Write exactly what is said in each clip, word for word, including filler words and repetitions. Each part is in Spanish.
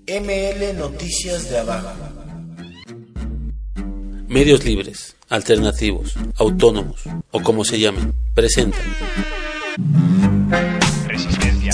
M L Noticias de Abajo. Medios libres, alternativos, autónomos o como se llamen, presentan Resistencia.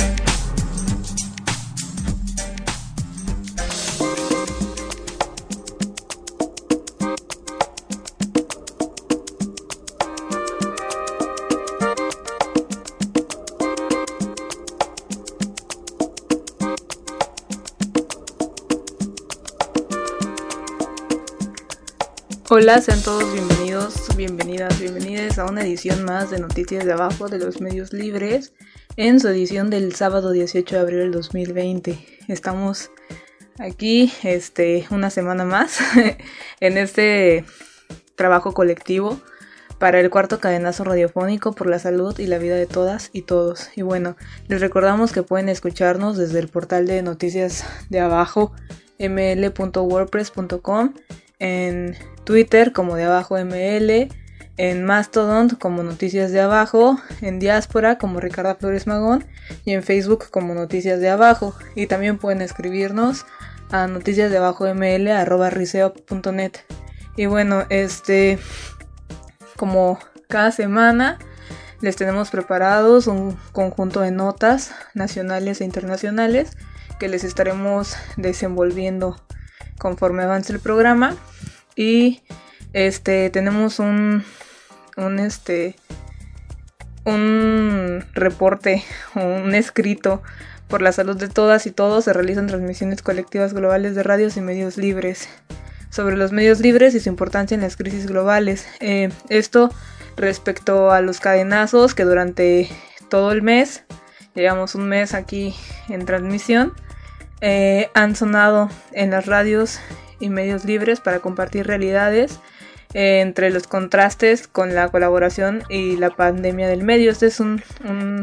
Hola, sean todos bienvenidos, bienvenidas, bienvenidas a una edición más de Noticias de Abajo de los Medios Libres, en su edición del sábado dieciocho de abril del dos mil veinte. Estamos aquí este, una semana más en este trabajo colectivo para el cuarto cadenazo radiofónico por la salud y la vida de todas y todos. Y bueno, les recordamos que pueden escucharnos desde el portal de Noticias de Abajo, m l punto wordpress punto com, en Twitter como de abajo M L, en Mastodon como Noticias de Abajo, en Diáspora como Ricardo Flores Magón y en Facebook como Noticias de Abajo. Y también pueden escribirnos a noticiasdeabajoml arroba riseo punto net. Y bueno, este como cada semana les tenemos preparados un conjunto de notas nacionales e internacionales que les estaremos desenvolviendo conforme avance el programa. Y este tenemos un un este un reporte, un escrito por la salud de todas y todos. Se realizan transmisiones colectivas globales de radios y medios libres, sobre los medios libres y su importancia en las crisis globales. Eh, esto respecto a los cadenazos que durante todo el mes, llevamos un mes aquí en transmisión, eh, han sonado en las radios y medios libres para compartir realidades eh, entre los contrastes con la colaboración y la pandemia del medio. Este es un, un,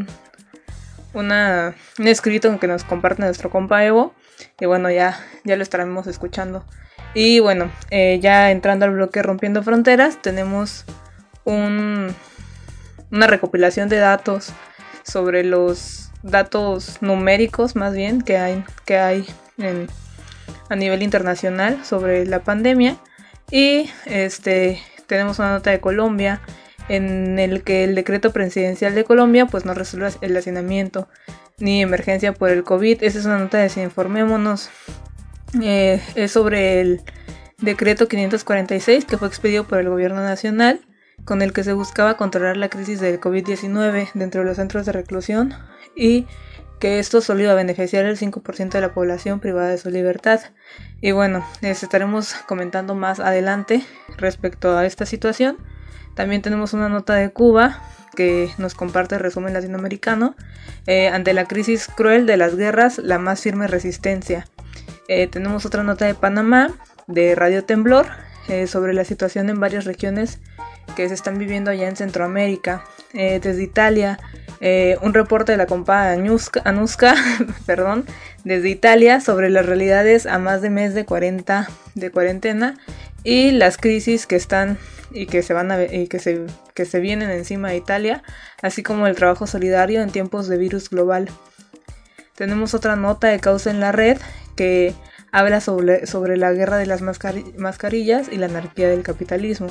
una, un escrito que nos comparte nuestro compa Evo, y bueno, ya, ya lo estaremos escuchando. Y bueno, eh, ya entrando al bloque Rompiendo Fronteras, tenemos un, una recopilación de datos sobre los datos numéricos, más bien, que hay, que hay en a nivel internacional sobre la pandemia. Y este tenemos una nota de Colombia en el que el decreto presidencial de Colombia pues no resuelve el hacinamiento ni emergencia por el COVID. Esa es una nota de Desinformémonos. Eh, es sobre el decreto quinientos cuarenta y seis que fue expedido por el gobierno nacional, con el que se buscaba controlar la crisis del COVID diecinueve dentro de los centros de reclusión, y que esto solo iba a beneficiar al cinco por ciento de la población privada de su libertad. Y bueno, les estaremos comentando más adelante respecto a esta situación. También tenemos una nota de Cuba que nos comparte el resumen latinoamericano. Eh, ante la crisis cruel de las guerras, la más firme resistencia. Eh, tenemos otra nota de Panamá, de Radio Temblor, eh, sobre la situación en varias regiones que se están viviendo allá en Centroamérica. Eh, desde Italia, eh, un reporte de la compa Anuska, Anuska perdón, desde Italia, sobre las realidades a más de mes de cuarenta de cuarentena y las crisis que están y que se van a y que se que se vienen encima de Italia, así como el trabajo solidario en tiempos de virus global. Tenemos otra nota de Causa en la Red que habla sobre, sobre la guerra de las mascari- mascarillas y la anarquía del capitalismo.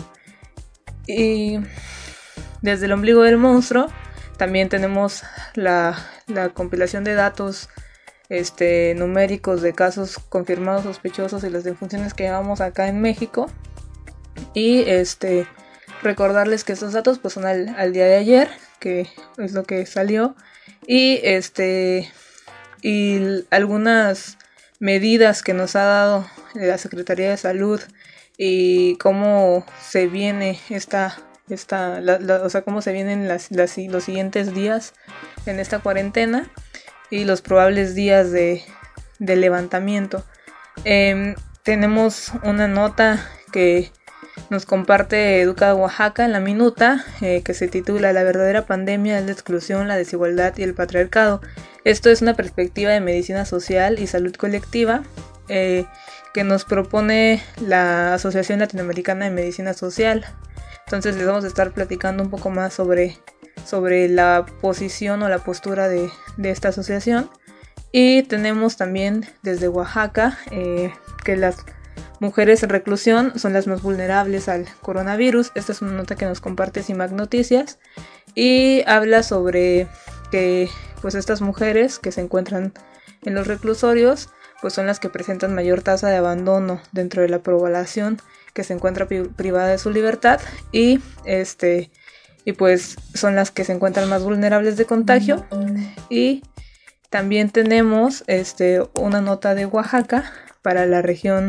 Y desde el ombligo del monstruo también tenemos la, la compilación de datos este, numéricos de casos confirmados sospechosos y las defunciones que llevamos acá en México. Y este recordarles que estos datos pues son al, al día de ayer, que es lo que salió, y este y algunas medidas que nos ha dado la Secretaría de Salud y cómo se viene esta esta la, la, o sea cómo se vienen las, las los siguientes días en esta cuarentena y los probables días de, de levantamiento. Eh, tenemos una nota que nos comparte Educa Oaxaca en la minuta, eh, que se titula La verdadera pandemia es la exclusión, la desigualdad y el patriarcado. Esto es una perspectiva de medicina social y salud colectiva eh, que nos propone la Asociación Latinoamericana de Medicina Social. Entonces les vamos a estar platicando un poco más sobre, sobre la posición o la postura de, de esta asociación. Y tenemos también desde Oaxaca eh, que las mujeres en reclusión son las más vulnerables al coronavirus. Esta es una nota que nos comparte CIMAC Noticias y habla sobre que pues estas mujeres que se encuentran en los reclusorios pues son las que presentan mayor tasa de abandono dentro de la población que se encuentra pri- privada de su libertad y este y pues son las que se encuentran más vulnerables de contagio. Y también tenemos este una nota de Oaxaca para la región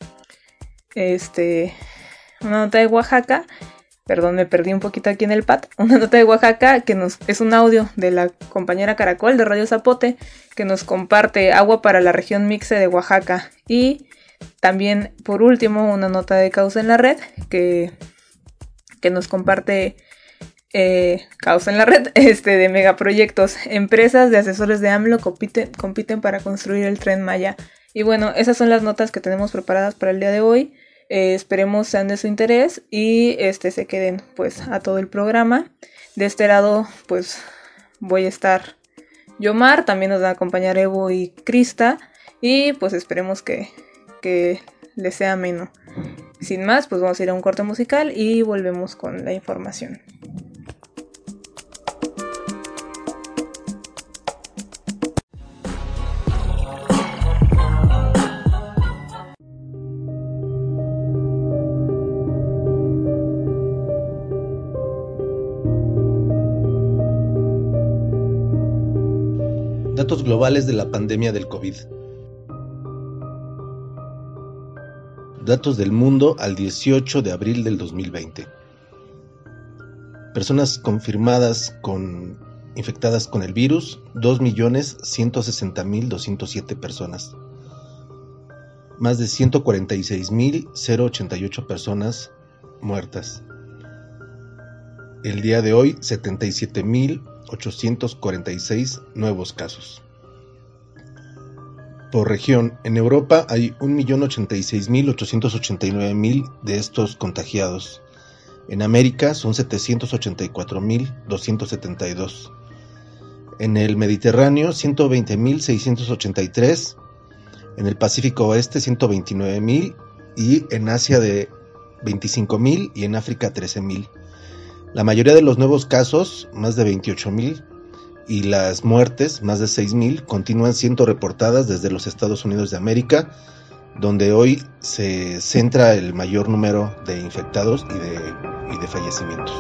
este una nota de Oaxaca Perdón, me perdí un poquito aquí en el pad. Una nota de Oaxaca que nos es un audio de la compañera Caracol de Radio Zapote que nos comparte agua para la región Mixe de Oaxaca. Y también, por último, una nota de Causa en la Red que, que nos comparte eh, Causa en la Red este, de megaproyectos. Empresas de asesores de AMLO compiten, compiten para construir el Tren Maya. Y bueno, esas son las notas que tenemos preparadas para el día de hoy. Eh, esperemos sean de su interés y este se queden pues a todo el programa. De este lado pues voy a estar Yomar, también nos va a acompañar Evo y Krista y pues esperemos que, que les sea ameno. Sin más, pues vamos a ir a un corte musical y volvemos con la información. Datos globales de la pandemia del COVID. Datos del mundo al dieciocho de abril del dos mil veinte. Personas confirmadas con infectadas con el virus, dos millones ciento sesenta mil doscientas siete personas. Más de ciento cuarenta y seis mil ochenta y ocho personas muertas. El día de hoy, setenta y siete mil ochocientos cuarenta y seis nuevos casos. Por región, en Europa hay un millón ochenta y seis mil ochocientos ochenta y nueve mil de estos contagiados. En América son setecientos ochenta y cuatro mil doscientos setenta y dos. En el Mediterráneo, ciento veinte mil seiscientos ochenta y tres. En el Pacífico Oeste, ciento veintinueve mil. Y en Asia de veinticinco mil y en África trece mil. La mayoría de los nuevos casos, más de veintiocho mil, y las muertes, más de seis mil, continúan siendo reportadas desde los Estados Unidos de América, donde hoy se centra el mayor número de infectados y de, y de fallecimientos.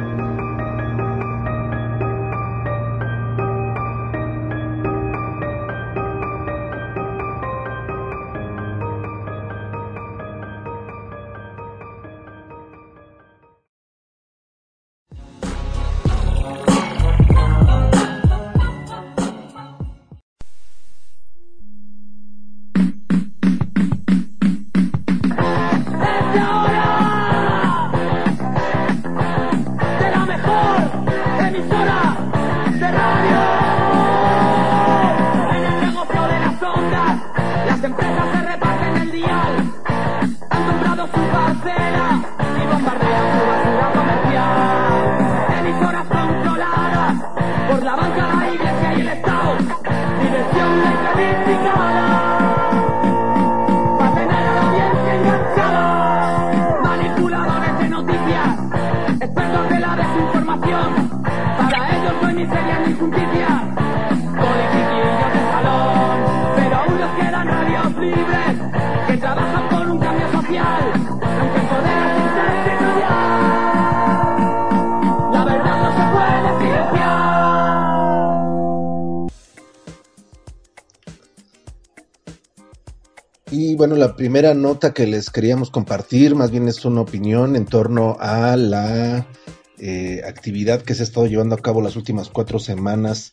Y bueno, la primera nota que les queríamos compartir, más bien es una opinión en torno a la eh, actividad que se ha estado llevando a cabo las últimas cuatro semanas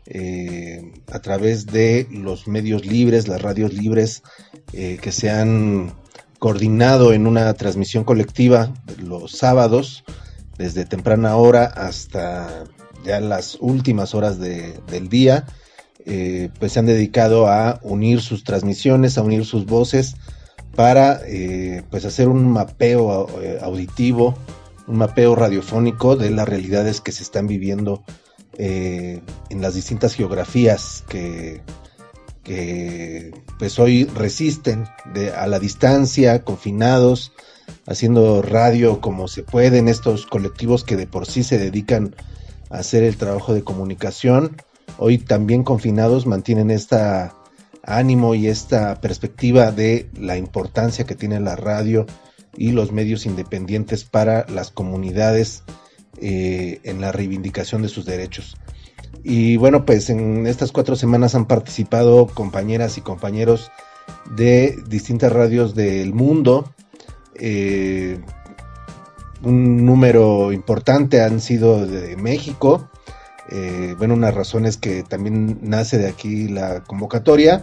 eh, a través de los medios libres, las radios libres, eh, que se han coordinado en una transmisión colectiva los sábados, desde temprana hora hasta ya las últimas horas de, del día. Eh, pues se han dedicado a unir sus transmisiones, a unir sus voces para eh, pues hacer un mapeo eh, auditivo, un mapeo radiofónico de las realidades que se están viviendo eh, en las distintas geografías que, que pues hoy resisten de, a la distancia, confinados, haciendo radio como se pueden, estos colectivos que de por sí se dedican a hacer el trabajo de comunicación, hoy también confinados mantienen este ánimo y esta perspectiva de la importancia que tiene la radio y los medios independientes para las comunidades eh, en la reivindicación de sus derechos. Y bueno, pues en estas cuatro semanas han participado compañeras y compañeros de distintas radios del mundo. Eh, un número importante han sido de México. Eh, bueno, una razón es que también nace de aquí la convocatoria.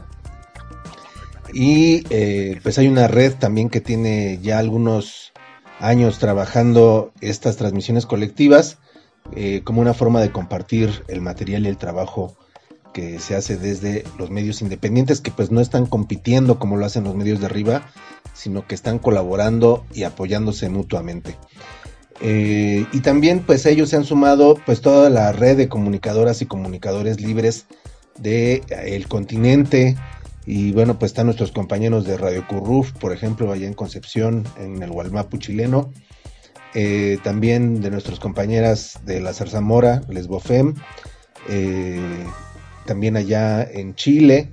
Y eh, pues hay una red también que tiene ya algunos años trabajando estas transmisiones colectivas. Eh, como una forma de compartir el material y el trabajo que se hace desde los medios independientes, que pues no están compitiendo como lo hacen los medios de arriba, sino que están colaborando y apoyándose mutuamente. Eh, y también pues ellos se han sumado pues toda la red de comunicadoras y comunicadores libres del continente, y bueno, pues están nuestros compañeros de Radio Curruf, por ejemplo, allá en Concepción, en el Gualmapu chileno. Eh, también de nuestras compañeras de la Zarzamora, Lesbofem, eh, también allá en Chile,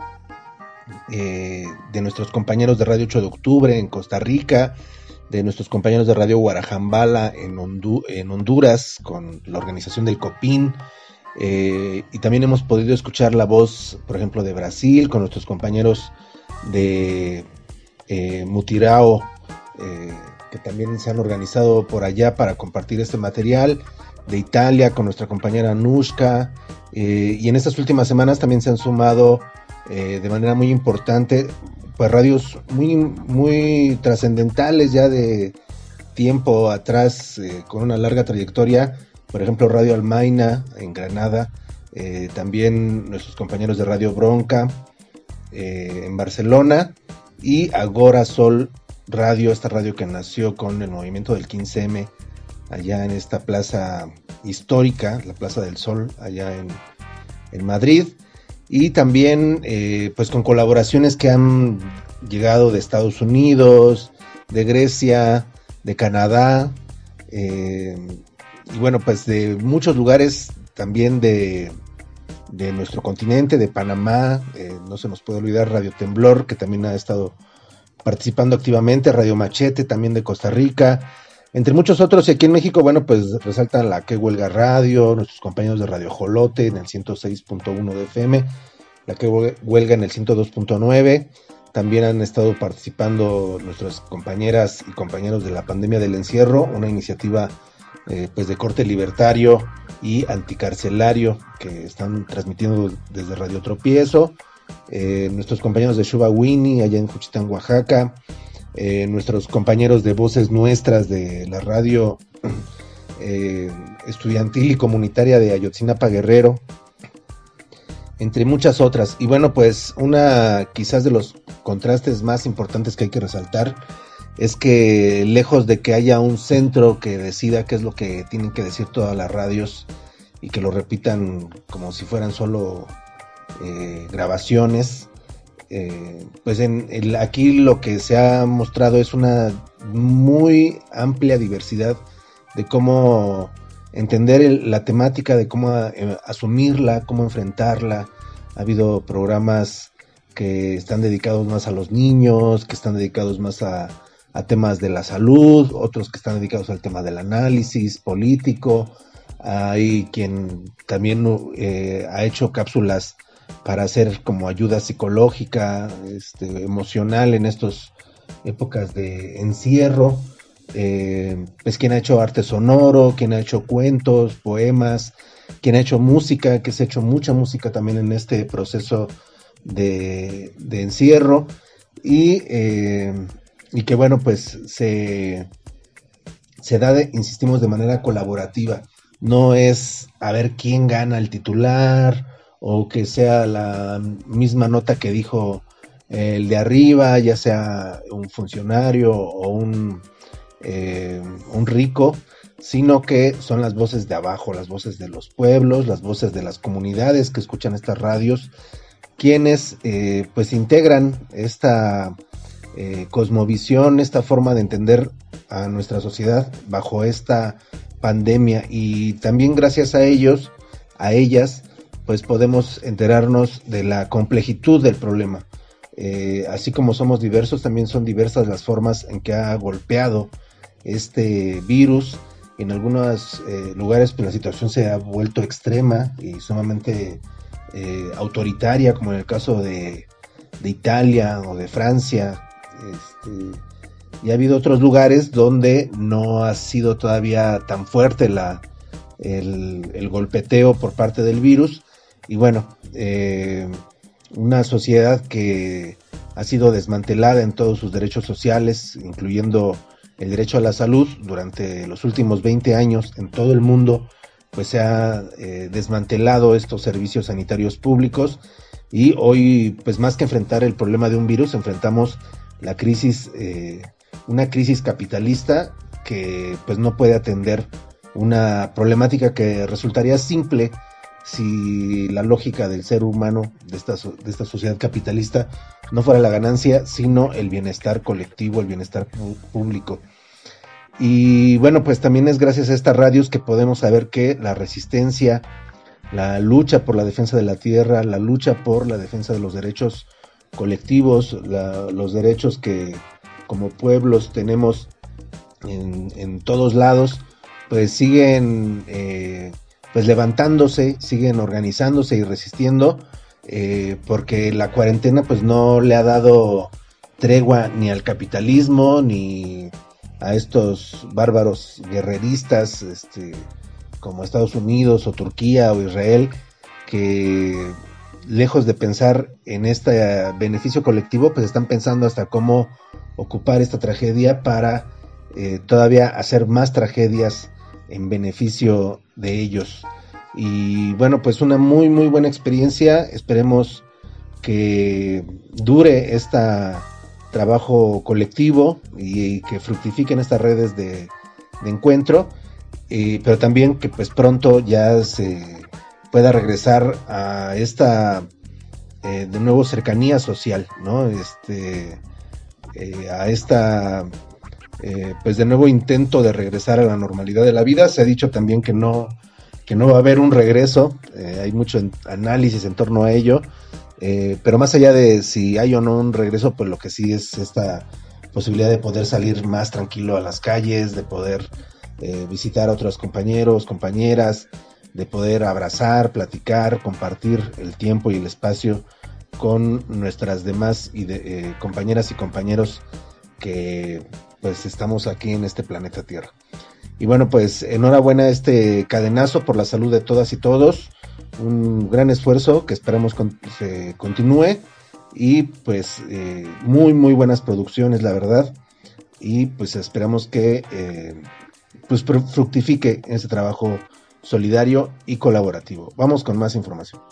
eh, de nuestros compañeros de Radio ocho de octubre en Costa Rica, de nuestros compañeros de Radio Guarajambala en, Hondu- en Honduras, con la organización del COPIN, eh, y también hemos podido escuchar la voz, por ejemplo, de Brasil, con nuestros compañeros de eh, Mutirao, eh, que también se han organizado por allá para compartir este material, de Italia con nuestra compañera Anushka, eh, y en estas últimas semanas también se han sumado eh, de manera muy importante pues radios muy, muy trascendentales ya de tiempo atrás, eh, con una larga trayectoria, por ejemplo Radio Almaina en Granada, eh, también nuestros compañeros de Radio Bronca eh, en Barcelona, y Agora Sol Radio, esta radio que nació con el movimiento del quince eme allá en esta plaza histórica, la Plaza del Sol, allá en, en Madrid, y también eh, pues con colaboraciones que han llegado de Estados Unidos, de Grecia, de Canadá, eh, y bueno, pues de muchos lugares también de, de nuestro continente, de Panamá, eh, no se nos puede olvidar Radio Temblor, que también ha estado participando activamente, Radio Machete también de Costa Rica, entre muchos otros. Y aquí en México, bueno, pues resaltan la Que Huelga Radio, nuestros compañeros de Radio Jolote en el ciento seis punto uno de F M, la Que Huelga en el ciento dos punto nueve, también han estado participando nuestras compañeras y compañeros de la Pandemia del Encierro, una iniciativa eh, pues de corte libertario y anticarcelario que están transmitiendo desde Radio Tropiezo. Eh, nuestros compañeros de Shuba Winnie allá en Juchitán, Oaxaca, eh, nuestros compañeros de Voces Nuestras de la radio eh, estudiantil y comunitaria de Ayotzinapa, Guerrero, entre muchas otras. Y bueno, pues una quizás de los contrastes más importantes que hay que resaltar es que lejos de que haya un centro que decida qué es lo que tienen que decir todas las radios y que lo repitan como si fueran solo Eh, grabaciones, eh, pues en el, aquí lo que se ha mostrado es una muy amplia diversidad de cómo entender el, la temática, de cómo eh, asumirla, cómo enfrentarla. Ha habido programas que están dedicados más a los niños, que están dedicados más a, a temas de la salud, otros que están dedicados al tema del análisis político. Hay quien también eh, ha hecho cápsulas para hacer como ayuda psicológica, este, emocional en estas épocas de encierro. Eh, pues quien ha hecho arte sonoro, quien ha hecho cuentos, poemas, quien ha hecho música, que se ha hecho mucha música también en este proceso de, de encierro, y, eh, y que bueno, pues se, se da, de, insistimos, de manera colaborativa. No es a ver quién gana el titular, o que sea la misma nota que dijo el de arriba, ya sea un funcionario o un, eh, un rico, sino que son las voces de abajo, las voces de los pueblos, las voces de las comunidades que escuchan estas radios, quienes eh, pues integran esta eh, cosmovisión, esta forma de entender a nuestra sociedad bajo esta pandemia, y también gracias a ellos, a ellas, pues podemos enterarnos de la complejitud del problema. Eh, así como somos diversos, también son diversas las formas en que ha golpeado este virus. En algunos eh, lugares pues la situación se ha vuelto extrema y sumamente eh, autoritaria, como en el caso de, de Italia o de Francia. Este, y ha habido otros lugares donde no ha sido todavía tan fuerte la, el, el golpeteo por parte del virus. Y bueno, eh, una sociedad que ha sido desmantelada en todos sus derechos sociales, incluyendo el derecho a la salud. Durante los últimos veinte años en todo el mundo pues se ha eh, desmantelado estos servicios sanitarios públicos, y hoy pues más que enfrentar el problema de un virus, enfrentamos la crisis, eh, una crisis capitalista que pues no puede atender una problemática que resultaría simple si la lógica del ser humano, de esta, de esta sociedad capitalista, no fuera la ganancia, sino el bienestar colectivo, el bienestar público. Y bueno, pues también es gracias a estas radios que podemos saber que la resistencia, la lucha por la defensa de la tierra, la lucha por la defensa de los derechos colectivos, la, los derechos que como pueblos tenemos en, en todos lados, pues siguen eh, pues levantándose, siguen organizándose y resistiendo, eh, porque la cuarentena pues no le ha dado tregua ni al capitalismo ni a estos bárbaros guerreristas, este, como Estados Unidos o Turquía o Israel, que lejos de pensar en este beneficio colectivo, pues están pensando hasta cómo ocupar esta tragedia para eh, todavía hacer más tragedias en beneficio de ellos. Y bueno, pues una muy muy buena experiencia. Esperemos que dure este trabajo colectivo y que fructifiquen estas redes de, de encuentro, eh, pero también que pues pronto ya se pueda regresar a esta eh, de nuevo cercanía social, ¿no? Este eh, a esta eh, pues de nuevo intento de regresar a la normalidad de la vida. Se ha dicho también que no que no va a haber un regreso, eh, hay mucho en, análisis en torno a ello, eh, pero más allá de si hay o no un regreso, pues lo que sí es esta posibilidad de poder salir más tranquilo a las calles, de poder eh, visitar a otros compañeros, compañeras, de poder abrazar, platicar, compartir el tiempo y el espacio con nuestras demás y de, eh, compañeras y compañeros que pues estamos aquí en este planeta Tierra. Y bueno, pues enhorabuena a este cadenazo por la salud de todas y todos, un gran esfuerzo que esperamos con, se continúe, y pues eh, muy muy buenas producciones, la verdad, y pues esperamos que eh, pues fructifique ese trabajo solidario y colaborativo. Vamos con más información.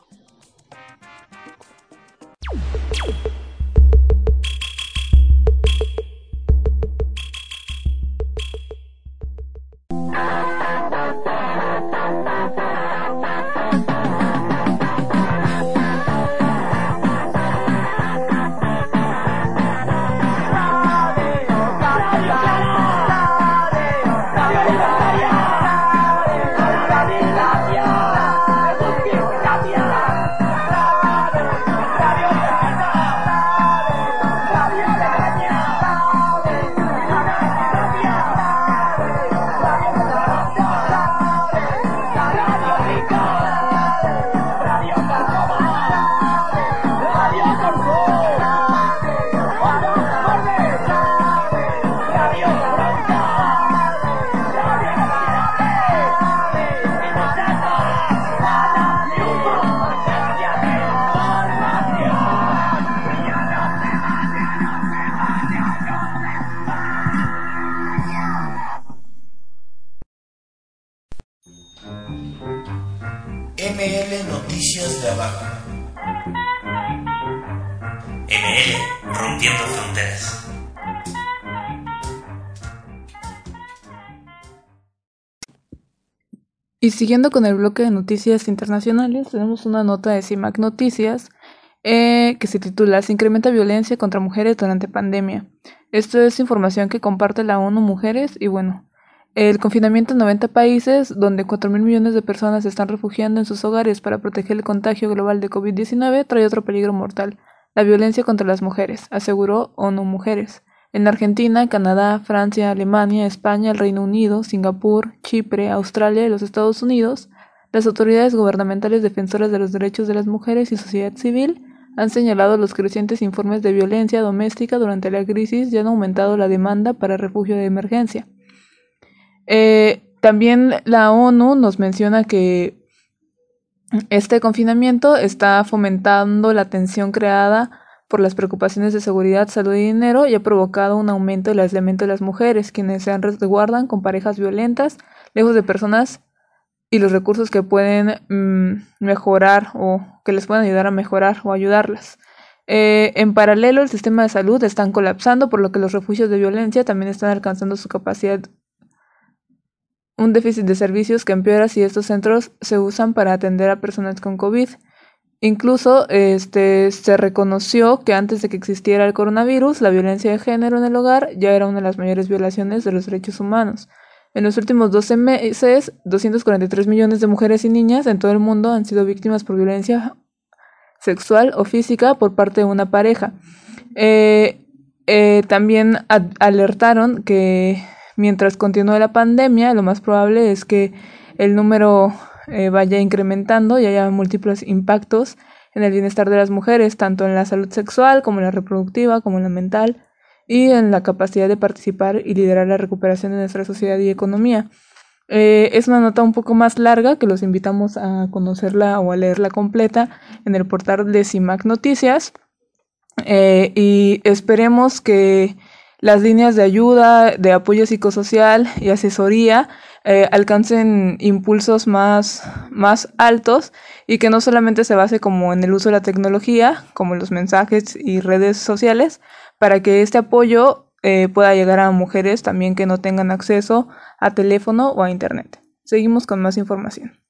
M L Noticias de Abajo. M L Rompiendo Fronteras. Y siguiendo con el bloque de noticias internacionales, tenemos una nota de CIMAC Noticias, eh, que se titula "Se incrementa violencia contra mujeres durante pandemia". Esto es información que comparte la ONU Mujeres y bueno, el confinamiento en noventa países, donde cuatro mil millones de personas se están refugiando en sus hogares para proteger el contagio global de COVID diecinueve, trae otro peligro mortal: la violencia contra las mujeres, aseguró ONU Mujeres. En Argentina, Canadá, Francia, Alemania, España, el Reino Unido, Singapur, Chipre, Australia y los Estados Unidos, las autoridades gubernamentales defensoras de los derechos de las mujeres y sociedad civil han señalado los crecientes informes de violencia doméstica durante la crisis y han aumentado la demanda para refugio de emergencia. Eh, también la ONU nos menciona que este confinamiento está fomentando la tensión creada por las preocupaciones de seguridad, salud y dinero y ha provocado un aumento del aislamiento de las mujeres, quienes se resguardan con parejas violentas, lejos de personas y los recursos que pueden mmm, mejorar o que les puedan ayudar a mejorar o ayudarlas. Eh, en paralelo, el sistema de salud está colapsando, por lo que los refugios de violencia también están alcanzando su capacidad. Un déficit de servicios que empeora si estos centros se usan para atender a personas con COVID. Incluso este, se reconoció que antes de que existiera el coronavirus, la violencia de género en el hogar ya era una de las mayores violaciones de los derechos humanos. En los últimos doce meses, doscientos cuarenta y tres millones de mujeres y niñas en todo el mundo han sido víctimas por violencia sexual o física por parte de una pareja. Eh, eh, también ad- alertaron que mientras continúe la pandemia, lo más probable es que el número eh, vaya incrementando y haya múltiples impactos en el bienestar de las mujeres, tanto en la salud sexual como en la reproductiva, como en la mental, y en la capacidad de participar y liderar la recuperación de nuestra sociedad y economía. Eh, es una nota un poco más larga que los invitamos a conocerla o a leerla completa en el portal de CIMAC Noticias, eh, y esperemos que las líneas de ayuda, de apoyo psicosocial y asesoría eh, alcancen impulsos más, más altos y que no solamente se base como en el uso de la tecnología, como los mensajes y redes sociales, para que este apoyo eh, pueda llegar a mujeres también que no tengan acceso a teléfono o a internet. Seguimos con más información.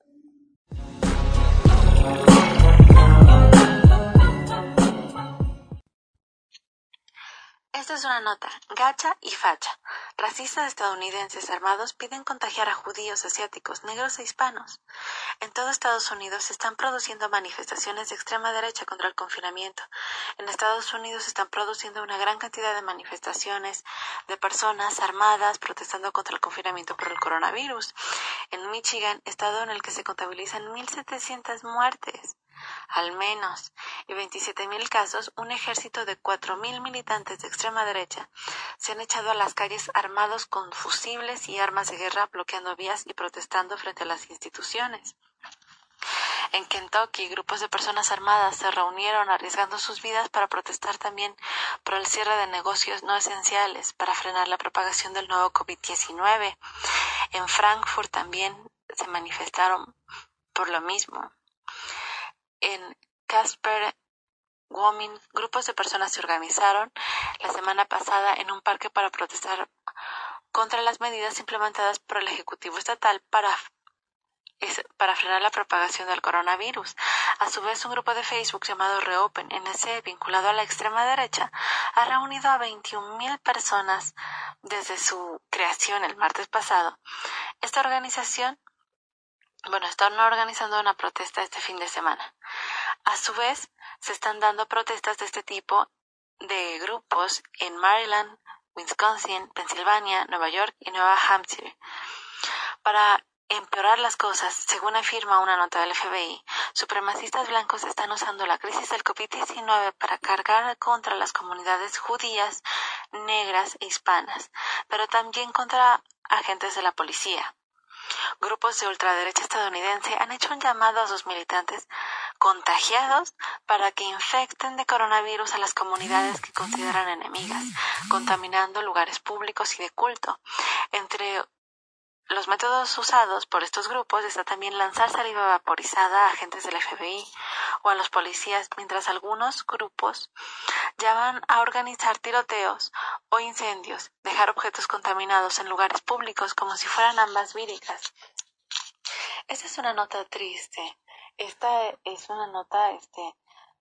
Esta es una nota. Gacha y facha. Racistas estadounidenses armados piden contagiar a judíos, asiáticos, negros e hispanos. En todo Estados Unidos se están produciendo manifestaciones de extrema derecha contra el confinamiento. En Estados Unidos se están produciendo una gran cantidad de manifestaciones de personas armadas protestando contra el confinamiento por el coronavirus. En Michigan, estado en el que se contabilizan mil setecientas muertes, al menos, y veintisiete mil casos, un ejército de cuatro mil militantes de extrema derecha se han echado a las calles armados con fusibles y armas de guerra, bloqueando vías y protestando frente a las instituciones. En Kentucky, grupos de personas armadas se reunieron arriesgando sus vidas para protestar también por el cierre de negocios no esenciales para frenar la propagación del nuevo COVID diecinueve. En Frankfurt también se manifestaron por lo mismo. En Casper, Wyoming, grupos de personas se organizaron la semana pasada en un parque para protestar contra las medidas implementadas por el Ejecutivo Estatal para, es, para frenar la propagación del coronavirus. A su vez, un grupo de Facebook llamado Reopen N C, vinculado a la extrema derecha, ha reunido a veintiún mil personas desde su creación el martes pasado. Esta organización Bueno, están organizando una protesta este fin de semana. A su vez, se están dando protestas de este tipo de grupos en Maryland, Wisconsin, Pensilvania, Nueva York y Nueva Hampshire. Para empeorar las cosas, según afirma una nota del F B I, supremacistas blancos están usando la crisis del COVID diecinueve para cargar contra las comunidades judías, negras e hispanas, pero también contra agentes de la policía. Grupos de ultraderecha estadounidense han hecho un llamado a sus militantes contagiados para que infecten de coronavirus a las comunidades que consideran enemigas, contaminando lugares públicos y de culto. Entre los métodos usados por estos grupos está también lanzar saliva vaporizada a agentes del F B I o a los policías, mientras algunos grupos llaman a organizar tiroteos o incendios, dejar objetos contaminados en lugares públicos como si fueran ambas víricas. Esta es una nota triste. Esta es una nota este,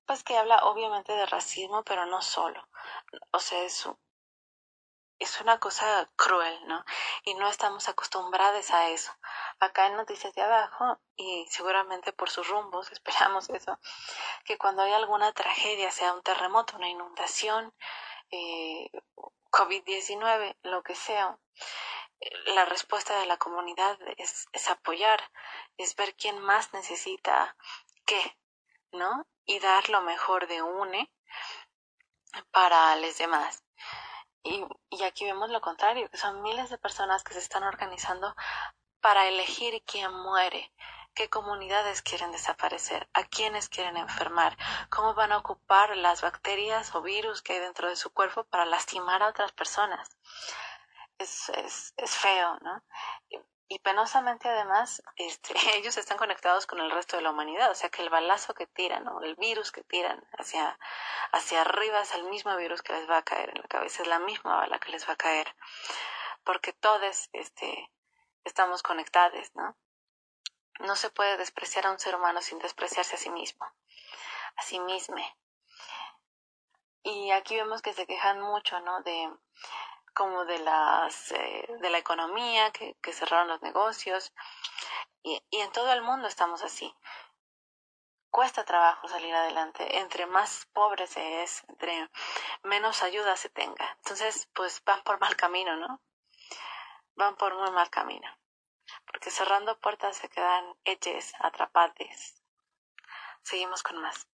pues que habla obviamente de racismo, pero no solo. O sea, es, un, es una cosa cruel, ¿no? Y no estamos acostumbrados a eso. Acá en Noticias de Abajo, y seguramente por sus rumbos, esperamos eso, que cuando hay alguna tragedia, sea un terremoto, una inundación, eh, COVID diecinueve, lo que sea, la respuesta de la comunidad es, es apoyar, es ver quién más necesita qué, ¿no? Y dar lo mejor de une para los demás. Y, y aquí vemos lo contrario, que son miles de personas que se están organizando para elegir quién muere, qué comunidades quieren desaparecer, a quiénes quieren enfermar, cómo van a ocupar las bacterias o virus que hay dentro de su cuerpo para lastimar a otras personas. Es, es, es feo, ¿no? Y, y penosamente además, este, ellos están conectados con el resto de la humanidad, o sea que el balazo que tiran o el virus que tiran hacia, hacia arriba es el mismo virus que les va a caer en la cabeza, es la misma bala que les va a caer, porque todos este, estamos conectados, ¿no? No se puede despreciar a un ser humano sin despreciarse a sí mismo, a sí mismo. Y aquí vemos que se quejan mucho, ¿no? De como de las eh, de la economía, que, que cerraron los negocios, y, y en todo el mundo estamos así. Cuesta trabajo salir adelante, entre más pobre se es, entre menos ayuda se tenga. Entonces, pues van por mal camino, ¿no? Van por muy mal camino. Porque cerrando puertas se quedan hechos, atrapados. Seguimos con más.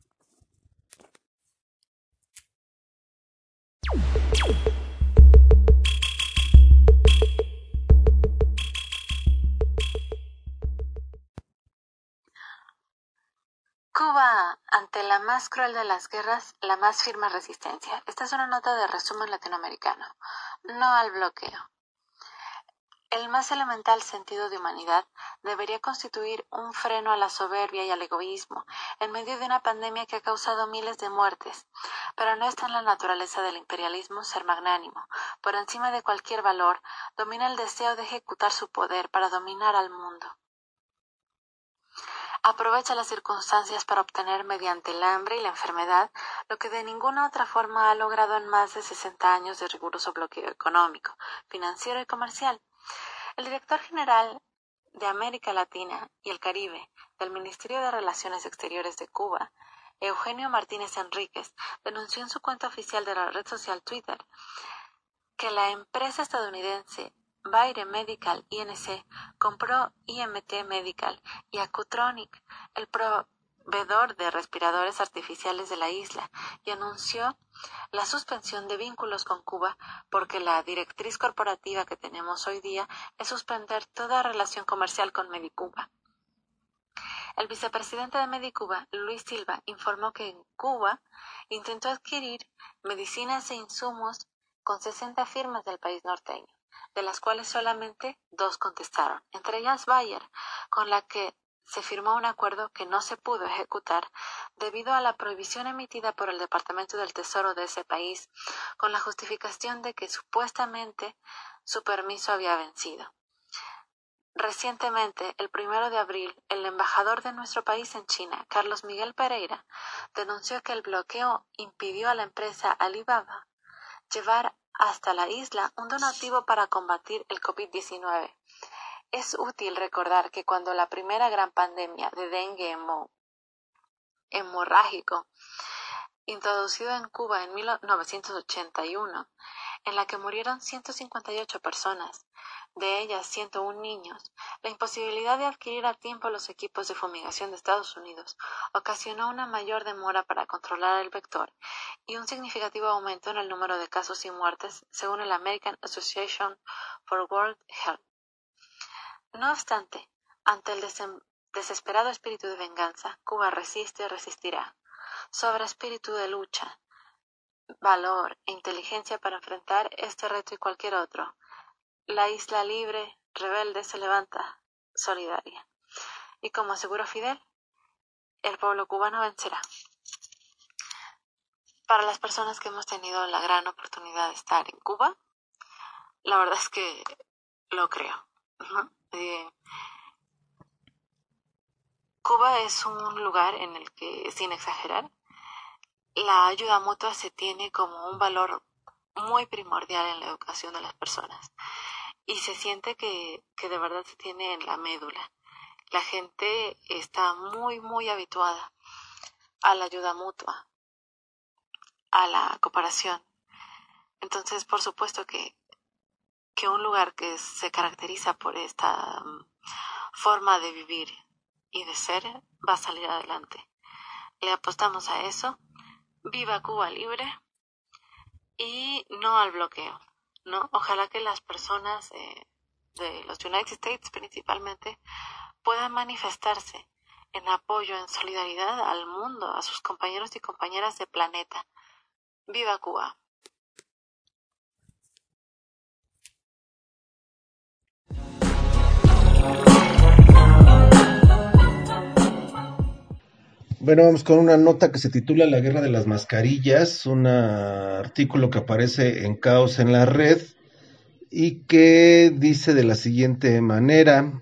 Cuba, ante la más cruel de las guerras, la más firme resistencia. Esta es una nota de resumen latinoamericano. No al bloqueo. El más elemental sentido de humanidad debería constituir un freno a la soberbia y al egoísmo en medio de una pandemia que ha causado miles de muertes, pero no está en la naturaleza del imperialismo ser magnánimo. Por encima de cualquier valor, domina el deseo de ejecutar su poder para dominar al mundo. Aprovecha las circunstancias para obtener mediante el hambre y la enfermedad lo que de ninguna otra forma ha logrado en más de sesenta años de riguroso bloqueo económico, financiero y comercial. El director general de América Latina y el Caribe del Ministerio de Relaciones Exteriores de Cuba, Eugenio Martínez Enríquez, denunció en su cuenta oficial de la red social Twitter que la empresa estadounidense Bayer Medical I N C compró I M T Medical y Acutronic, el proveedor de respiradores artificiales de la isla, y anunció la suspensión de vínculos con Cuba porque la directriz corporativa que tenemos hoy día es suspender toda relación comercial con Medicuba. El vicepresidente de Medicuba, Luis Silva, informó que en Cuba intentó adquirir medicinas e insumos con sesenta firmas del país norteño, de las cuales solamente dos contestaron, entre ellas Bayer, con la que se firmó un acuerdo que no se pudo ejecutar debido a la prohibición emitida por el Departamento del Tesoro de ese país, con la justificación de que supuestamente su permiso había vencido. Recientemente, el primero de abril, el embajador de nuestro país en China, Carlos Miguel Pereira, denunció que el bloqueo impidió a la empresa Alibaba llevar hasta la isla un donativo para combatir el COVID diecinueve. Es útil recordar que cuando la primera gran pandemia de dengue hemo, hemorrágico, introducido en Cuba en mil novecientos ochenta y uno, en la que murieron ciento cincuenta y ocho personas, de ellas ciento uno niños, la imposibilidad de adquirir a tiempo los equipos de fumigación de Estados Unidos ocasionó una mayor demora para controlar el vector y un significativo aumento en el número de casos y muertes, según el American Association for World Health. No obstante, ante el des- desesperado espíritu de venganza, Cuba resiste y resistirá. Sobra espíritu de lucha, valor e inteligencia para enfrentar este reto y cualquier otro. La isla libre, rebelde, se levanta, solidaria. Y como aseguró Fidel, el pueblo cubano vencerá. Para las personas que hemos tenido la gran oportunidad de estar en Cuba, la verdad es que lo creo, ¿no? Eh, Cuba es un lugar en el que, sin exagerar, la ayuda mutua se tiene como un valor muy primordial en la educación de las personas y se siente que, que de verdad se tiene en la médula. La gente está muy, muy habituada a la ayuda mutua, a la cooperación. Entonces, por supuesto que, que un lugar que se caracteriza por esta um, forma de vivir y de ser va a salir adelante. Le apostamos a eso. Viva Cuba libre y no al bloqueo, ¿no? Ojalá que las personas eh, de los United States principalmente puedan manifestarse en apoyo, en solidaridad al mundo, a sus compañeros y compañeras de planeta. ¡Viva Cuba! Bueno, vamos con una nota que se titula La Guerra de las Mascarillas, un artículo que aparece en Caos en la Red y que dice de la siguiente manera.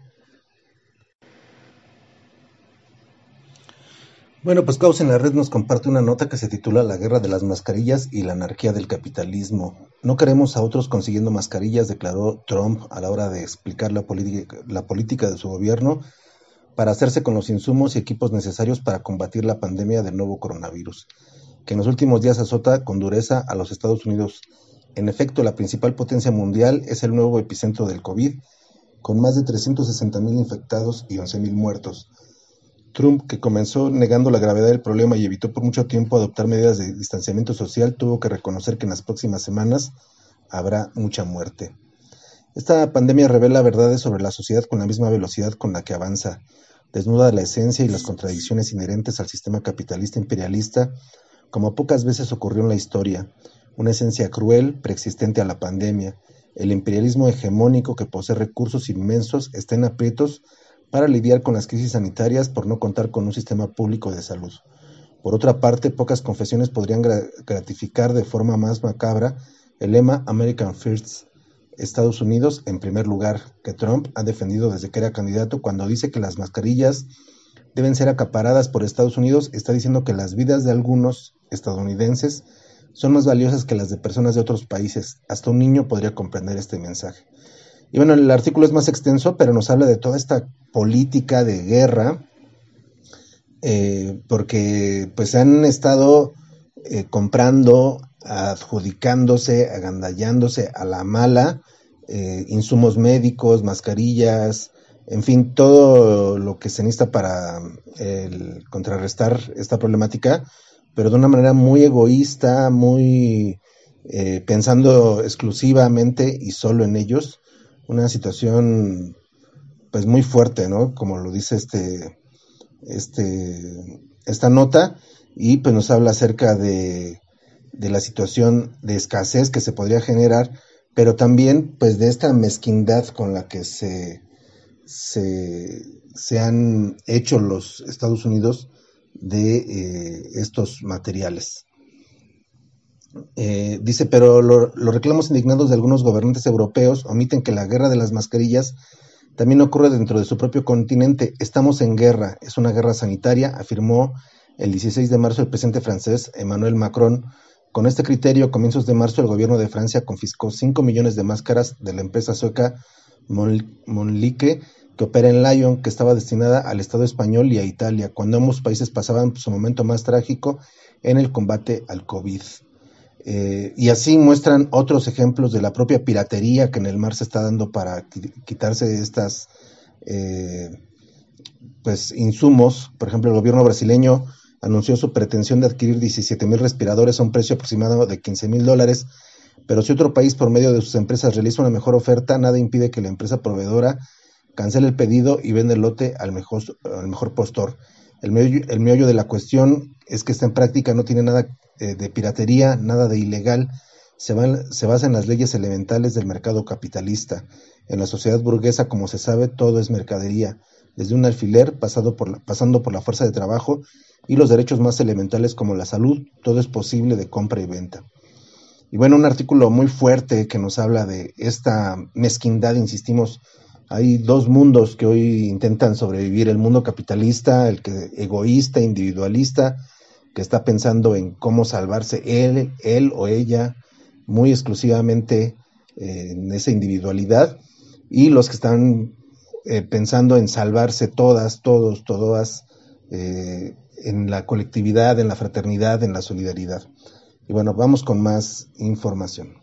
Bueno, pues Caos en la Red nos comparte una nota que se titula La Guerra de las Mascarillas y la Anarquía del Capitalismo. No queremos a otros consiguiendo mascarillas, declaró Trump a la hora de explicar la, la política de su gobierno para hacerse con los insumos y equipos necesarios para combatir la pandemia del nuevo coronavirus, que en los últimos días azota con dureza a los Estados Unidos. En efecto, la principal potencia mundial es el nuevo epicentro del COVID, con más de trescientos sesenta mil infectados y once mil muertos. Trump, que comenzó negando la gravedad del problema y evitó por mucho tiempo adoptar medidas de distanciamiento social, tuvo que reconocer que en las próximas semanas habrá mucha muerte. Esta pandemia revela verdades sobre la sociedad con la misma velocidad con la que avanza, desnuda la esencia y las contradicciones inherentes al sistema capitalista imperialista, como pocas veces ocurrió en la historia, una esencia cruel preexistente a la pandemia. El imperialismo hegemónico que posee recursos inmensos está en aprietos para lidiar con las crisis sanitarias por no contar con un sistema público de salud. Por otra parte, pocas confesiones podrían gratificar de forma más macabra el lema American First, Estados Unidos en primer lugar, que Trump ha defendido desde que era candidato. Cuando dice que las mascarillas deben ser acaparadas por Estados Unidos, está diciendo que las vidas de algunos estadounidenses son más valiosas que las de personas de otros países. Hasta un niño podría comprender este mensaje. Y bueno, el artículo es más extenso, pero nos habla de toda esta política de guerra, eh, porque pues se han estado eh, comprando, adjudicándose, agandallándose a la mala, eh, insumos médicos, mascarillas, en fin, todo lo que se necesita para el, contrarrestar esta problemática, pero de una manera muy egoísta, muy eh, pensando exclusivamente y solo en ellos, una situación pues muy fuerte, ¿no? Como lo dice este, este, esta nota, y pues nos habla acerca de de la situación de escasez que se podría generar, pero también pues de esta mezquindad con la que se, se, se han hecho los Estados Unidos de eh, estos materiales. Eh, dice, pero lo, los reclamos indignados de algunos gobernantes europeos omiten que la guerra de las mascarillas también ocurre dentro de su propio continente. Estamos en guerra, es una guerra sanitaria, afirmó el dieciséis de marzo el presidente francés Emmanuel Macron. Con este criterio, a comienzos de marzo, el gobierno de Francia confiscó cinco millones de máscaras de la empresa sueca Mölnlycke, que opera en Lyon, que estaba destinada al Estado español y a Italia, cuando ambos países pasaban su momento más trágico en el combate al COVID. Eh, y así muestran otros ejemplos de la propia piratería que en el mar se está dando para quitarse de estas eh, pues, insumos. Por ejemplo, el gobierno brasileño anunció su pretensión de adquirir diecisiete mil respiradores a un precio aproximado de quince mil dólares, pero si otro país por medio de sus empresas realiza una mejor oferta, nada impide que la empresa proveedora cancele el pedido y venda el lote al mejor, al mejor postor. El meollo, el meollo de la cuestión es que esta en práctica no tiene nada eh, de piratería, nada de ilegal, se, va, se basa en las leyes elementales del mercado capitalista. En la sociedad burguesa, como se sabe, todo es mercadería, desde un alfiler pasado por la, pasando por la fuerza de trabajo y los derechos más elementales como la salud, todo es posible de compra y venta. Y bueno, un artículo muy fuerte que nos habla de esta mezquindad, insistimos, hay dos mundos que hoy intentan sobrevivir, el mundo capitalista, el que egoísta, individualista, que está pensando en cómo salvarse él, él o ella, muy exclusivamente eh, en esa individualidad, y los que están eh, pensando en salvarse todas, todos, todas, eh, en la colectividad, en la fraternidad, en la solidaridad. Y bueno, vamos con más información.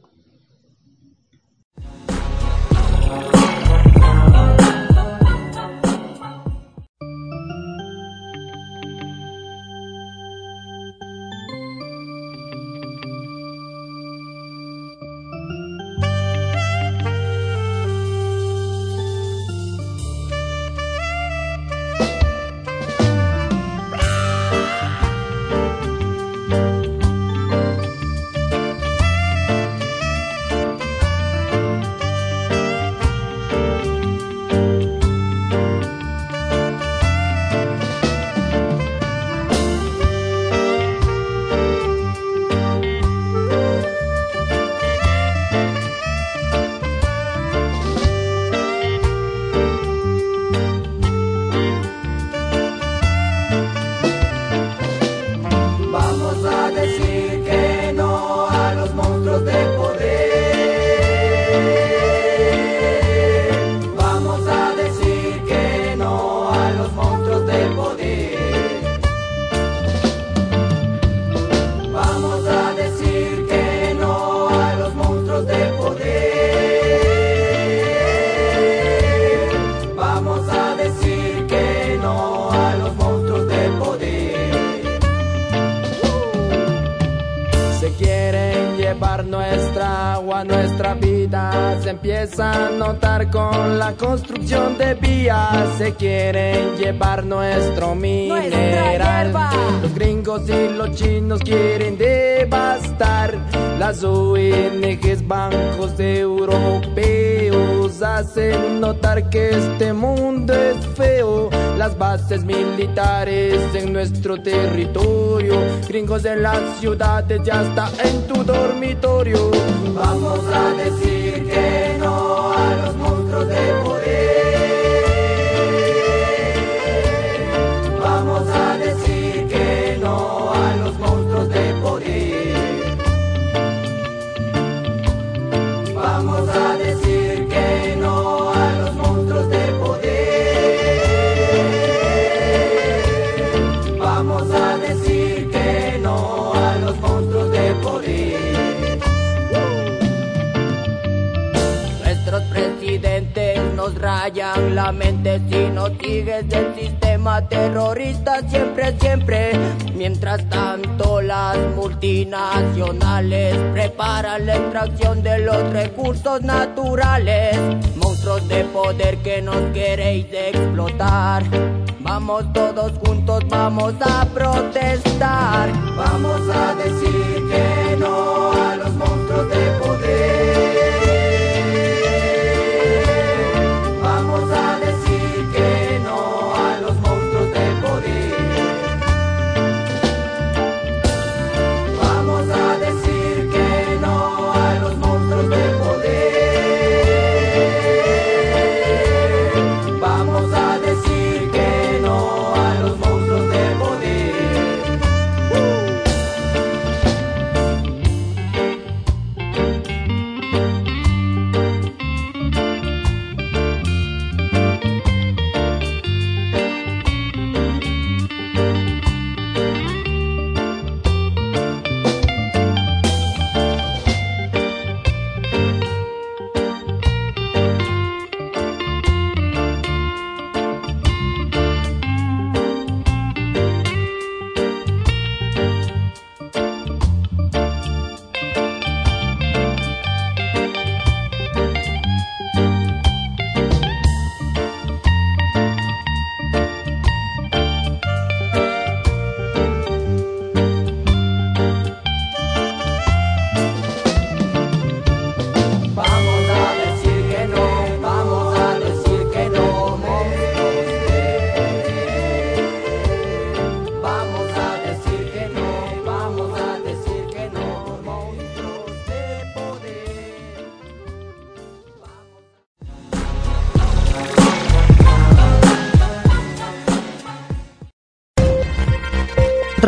Empieza a notar con la construcción de vías, se quieren llevar nuestro mineral. Los gringos y los chinos quieren devastar las O N Ges, bancos europeos hacen notar que este mundo es feo. Las bases militares en nuestro territorio, gringos en las ciudades, ya está en tu dormitorio. Vamos a decir que no a los monstruos de poder. Vamos a decir que no a los monstruos de poder. Vamos a decir que no a los monstruos de poder. Vamos a decir que no a los monstruos de poder. Nuestros presidentes nos rayan la mente si no sigues del sistema terrorista siempre, siempre. Mientras tanto las multinacionales preparan la extracción de los recursos naturales. Monstruos de poder que nos queréis explotar. Vamos todos juntos, vamos a protestar. Vamos a decir que no a los monstruos de poder. Vamos a decir que no a los monstruos de poder. Vamos a decir que no a los monstruos de poder. Vamos a decir que no a los monstruos de poder.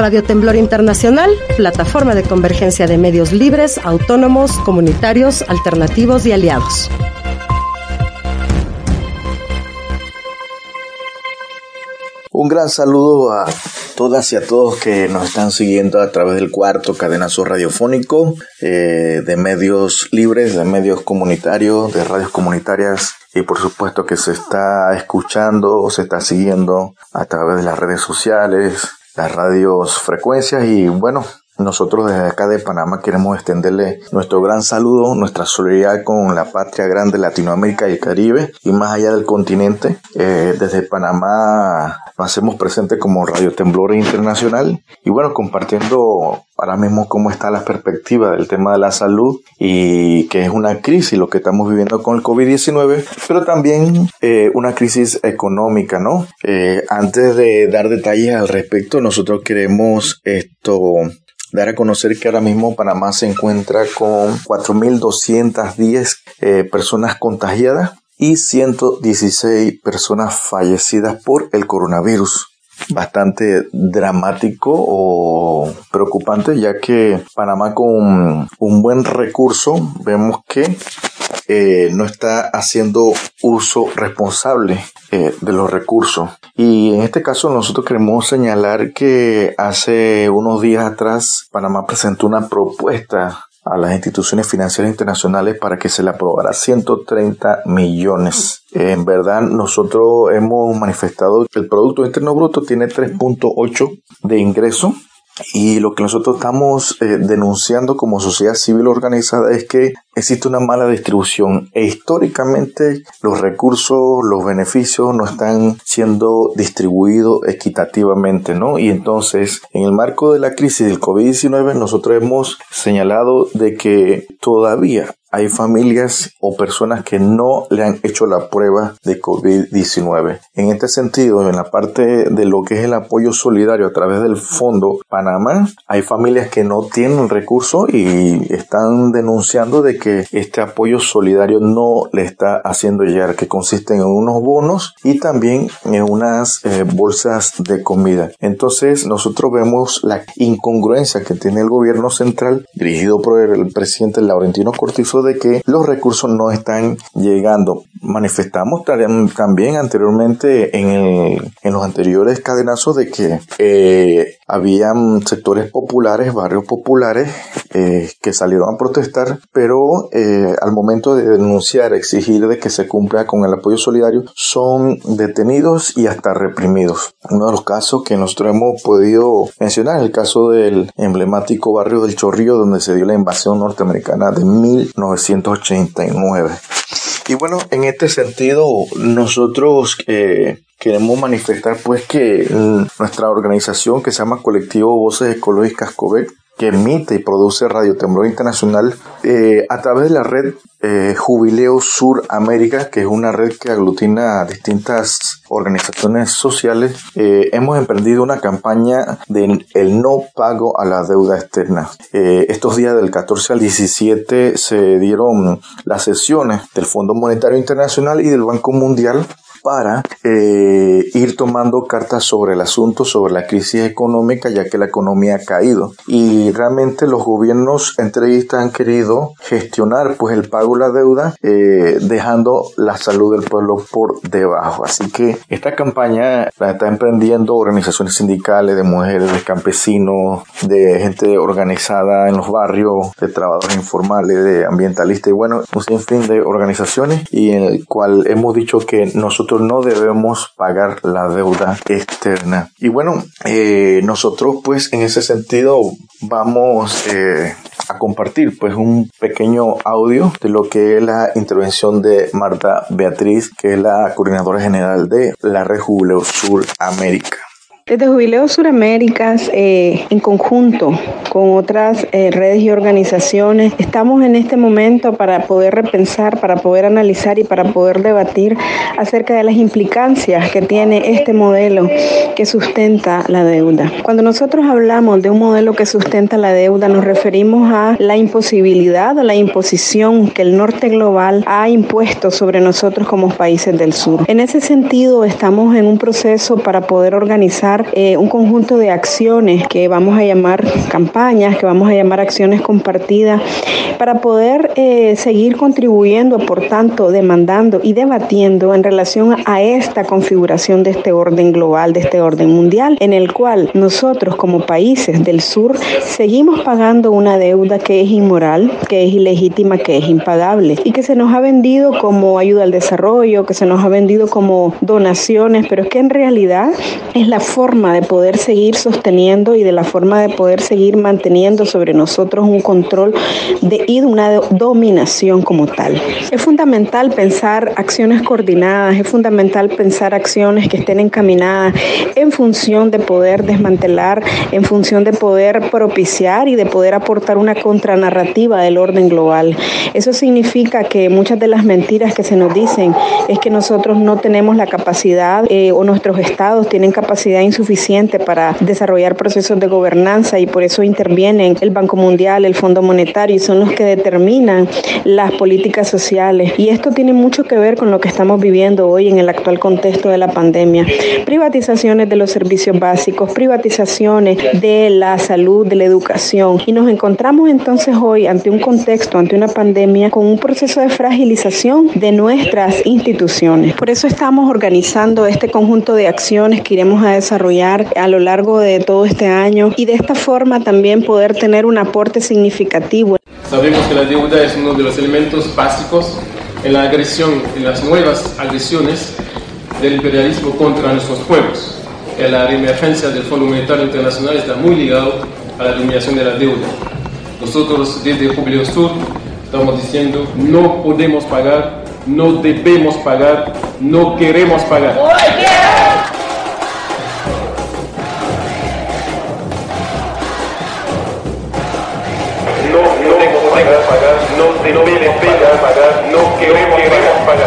Radio Temblor Internacional, plataforma de convergencia de medios libres, autónomos, comunitarios, alternativos y aliados. Un gran saludo a todas y a todos que nos están siguiendo a través del cuarto cadenazo radiofónico, eh, de medios libres, de medios comunitarios, de radios comunitarias, y por supuesto que se está escuchando o se está siguiendo a través de las redes sociales, las radios frecuencias. Y bueno, nosotros desde acá de Panamá queremos extenderle nuestro gran saludo, nuestra solidaridad con la patria grande Latinoamérica y el Caribe y más allá del continente. Eh, desde Panamá nos hacemos presentes como Radio Temblor Internacional y bueno, compartiendo ahora mismo cómo está la perspectiva del tema de la salud y que es una crisis lo que estamos viviendo con el covid diecinueve, pero también eh, una crisis económica, ¿no? Eh, antes de dar detalles al respecto, nosotros queremos esto... dar a conocer que ahora mismo Panamá se encuentra con cuatro mil doscientas diez eh, personas contagiadas y ciento dieciséis personas fallecidas por el coronavirus. Bastante dramático o preocupante, ya que Panamá con un buen recurso vemos que eh, no está haciendo uso responsable eh, de los recursos. Y en este caso nosotros queremos señalar que hace unos días atrás Panamá presentó una propuesta a las instituciones financieras internacionales para que se le aprobara ciento treinta millones. En verdad, nosotros hemos manifestado que el Producto Interno Bruto tiene tres punto ocho de ingreso. Y lo que nosotros estamos eh, denunciando como sociedad civil organizada es que existe una mala distribución e históricamente los recursos, los beneficios no están siendo distribuidos equitativamente, ¿no? Y entonces, en el marco de la crisis del covid diecinueve, nosotros hemos señalado de que todavía hay familias o personas que no le han hecho la prueba de covid diecinueve. En este sentido, en la parte de lo que es el apoyo solidario a través del Fondo Panamá, hay familias que no tienen recursos y están denunciando de que este apoyo solidario no le está haciendo llegar, que consisten en unos bonos y también en unas eh, bolsas de comida. Entonces, nosotros vemos la incongruencia que tiene el gobierno central, dirigido por el presidente Laurentino Cortizo, de que los recursos no están llegando. Manifestamos también anteriormente en, el, en los anteriores cadenazos de que eh, habían sectores populares, barrios populares eh, que salieron a protestar, pero eh, al momento de denunciar, exigir de que se cumpla con el apoyo solidario, son detenidos y hasta reprimidos. Uno de los casos que nosotros hemos podido mencionar es el caso del emblemático barrio del Chorrillo, donde se dio la invasión norteamericana de mil novecientos ochenta y nueve. Y bueno, en este sentido, nosotros eh, queremos manifestar pues que mm, nuestra organización, que se llama Colectivo Voces Ecológicas COVEC, que emite y produce Radio Temblor Internacional, eh, a través de la red eh, Jubileo Sur América, que es una red que aglutina a distintas organizaciones sociales, eh, hemos emprendido una campaña de el no pago a la deuda externa. Eh, estos días del catorce al diecisiete se dieron las sesiones del Fondo Monetario Internacional y del Banco Mundial para eh, ir tomando cartas sobre el asunto, sobre la crisis económica, ya que la economía ha caído. Y realmente los gobiernos entreguistas han querido gestionar pues el pago de la deuda, eh, dejando la salud del pueblo por debajo. Así que esta campaña la está emprendiendo organizaciones sindicales, de mujeres, de campesinos, de gente organizada en los barrios, de trabajadores informales, de ambientalistas y bueno, un sinfín de organizaciones, y en el cual hemos dicho que nosotros no debemos pagar la deuda externa. Y bueno, eh, nosotros pues en ese sentido vamos eh, a compartir pues un pequeño audio de lo que es la intervención de Marta Beatriz, que es la coordinadora general de la Red Jubileo Sur América. Desde Jubileo Suraméricas, eh, en conjunto con otras eh, redes y organizaciones, estamos en este momento para poder repensar, para poder analizar y para poder debatir acerca de las implicancias que tiene este modelo que sustenta la deuda. Cuando nosotros hablamos de un modelo que sustenta la deuda, nos referimos a la imposibilidad o la imposición que el norte global ha impuesto sobre nosotros como países del sur. En ese sentido, estamos en un proceso para poder organizar generar eh, un conjunto de acciones que vamos a llamar campañas, que vamos a llamar acciones compartidas, para poder eh, seguir contribuyendo, por tanto, demandando y debatiendo en relación a esta configuración de este orden global, de este orden mundial, en el cual nosotros como países del sur seguimos pagando una deuda que es inmoral, que es ilegítima, que es impagable y que se nos ha vendido como ayuda al desarrollo, que se nos ha vendido como donaciones, pero es que en realidad es la forma de poder seguir sosteniendo y de la forma de poder seguir manteniendo sobre nosotros un control de, y de una dominación como tal. Es fundamental pensar acciones coordinadas, es fundamental pensar acciones que estén encaminadas en función de poder desmantelar, en función de poder propiciar y de poder aportar una contranarrativa del orden global. Eso significa que muchas de las mentiras que se nos dicen es que nosotros no tenemos la capacidad eh, o nuestros estados tienen capacidad insuficiente para desarrollar procesos de gobernanza y por eso intervienen el Banco Mundial, el Fondo Monetario y son los que determinan las políticas sociales. Y esto tiene mucho que ver con lo que estamos viviendo hoy en el actual contexto de la pandemia. Privatizaciones de los servicios básicos, privatizaciones de la salud, de la educación. Y nos encontramos entonces hoy ante un contexto, ante una pandemia, con un proceso de fragilización de nuestras instituciones. Por eso estamos organizando este conjunto de acciones que iremos a desarrollar a lo largo de todo este año y de esta forma también poder tener un aporte significativo. Sabemos que la deuda es uno de los elementos básicos en la agresión, en las nuevas agresiones del imperialismo contra nuestros pueblos. La reemergencia del Fondo Monetario Internacional está muy ligado a la eliminación de la deuda. Nosotros desde Jubileo Sur estamos diciendo no podemos pagar, no debemos pagar, no queremos pagar. No, no debemos pagar, pagar, no debemos pagar, pagar, no queremos, queremos pagar.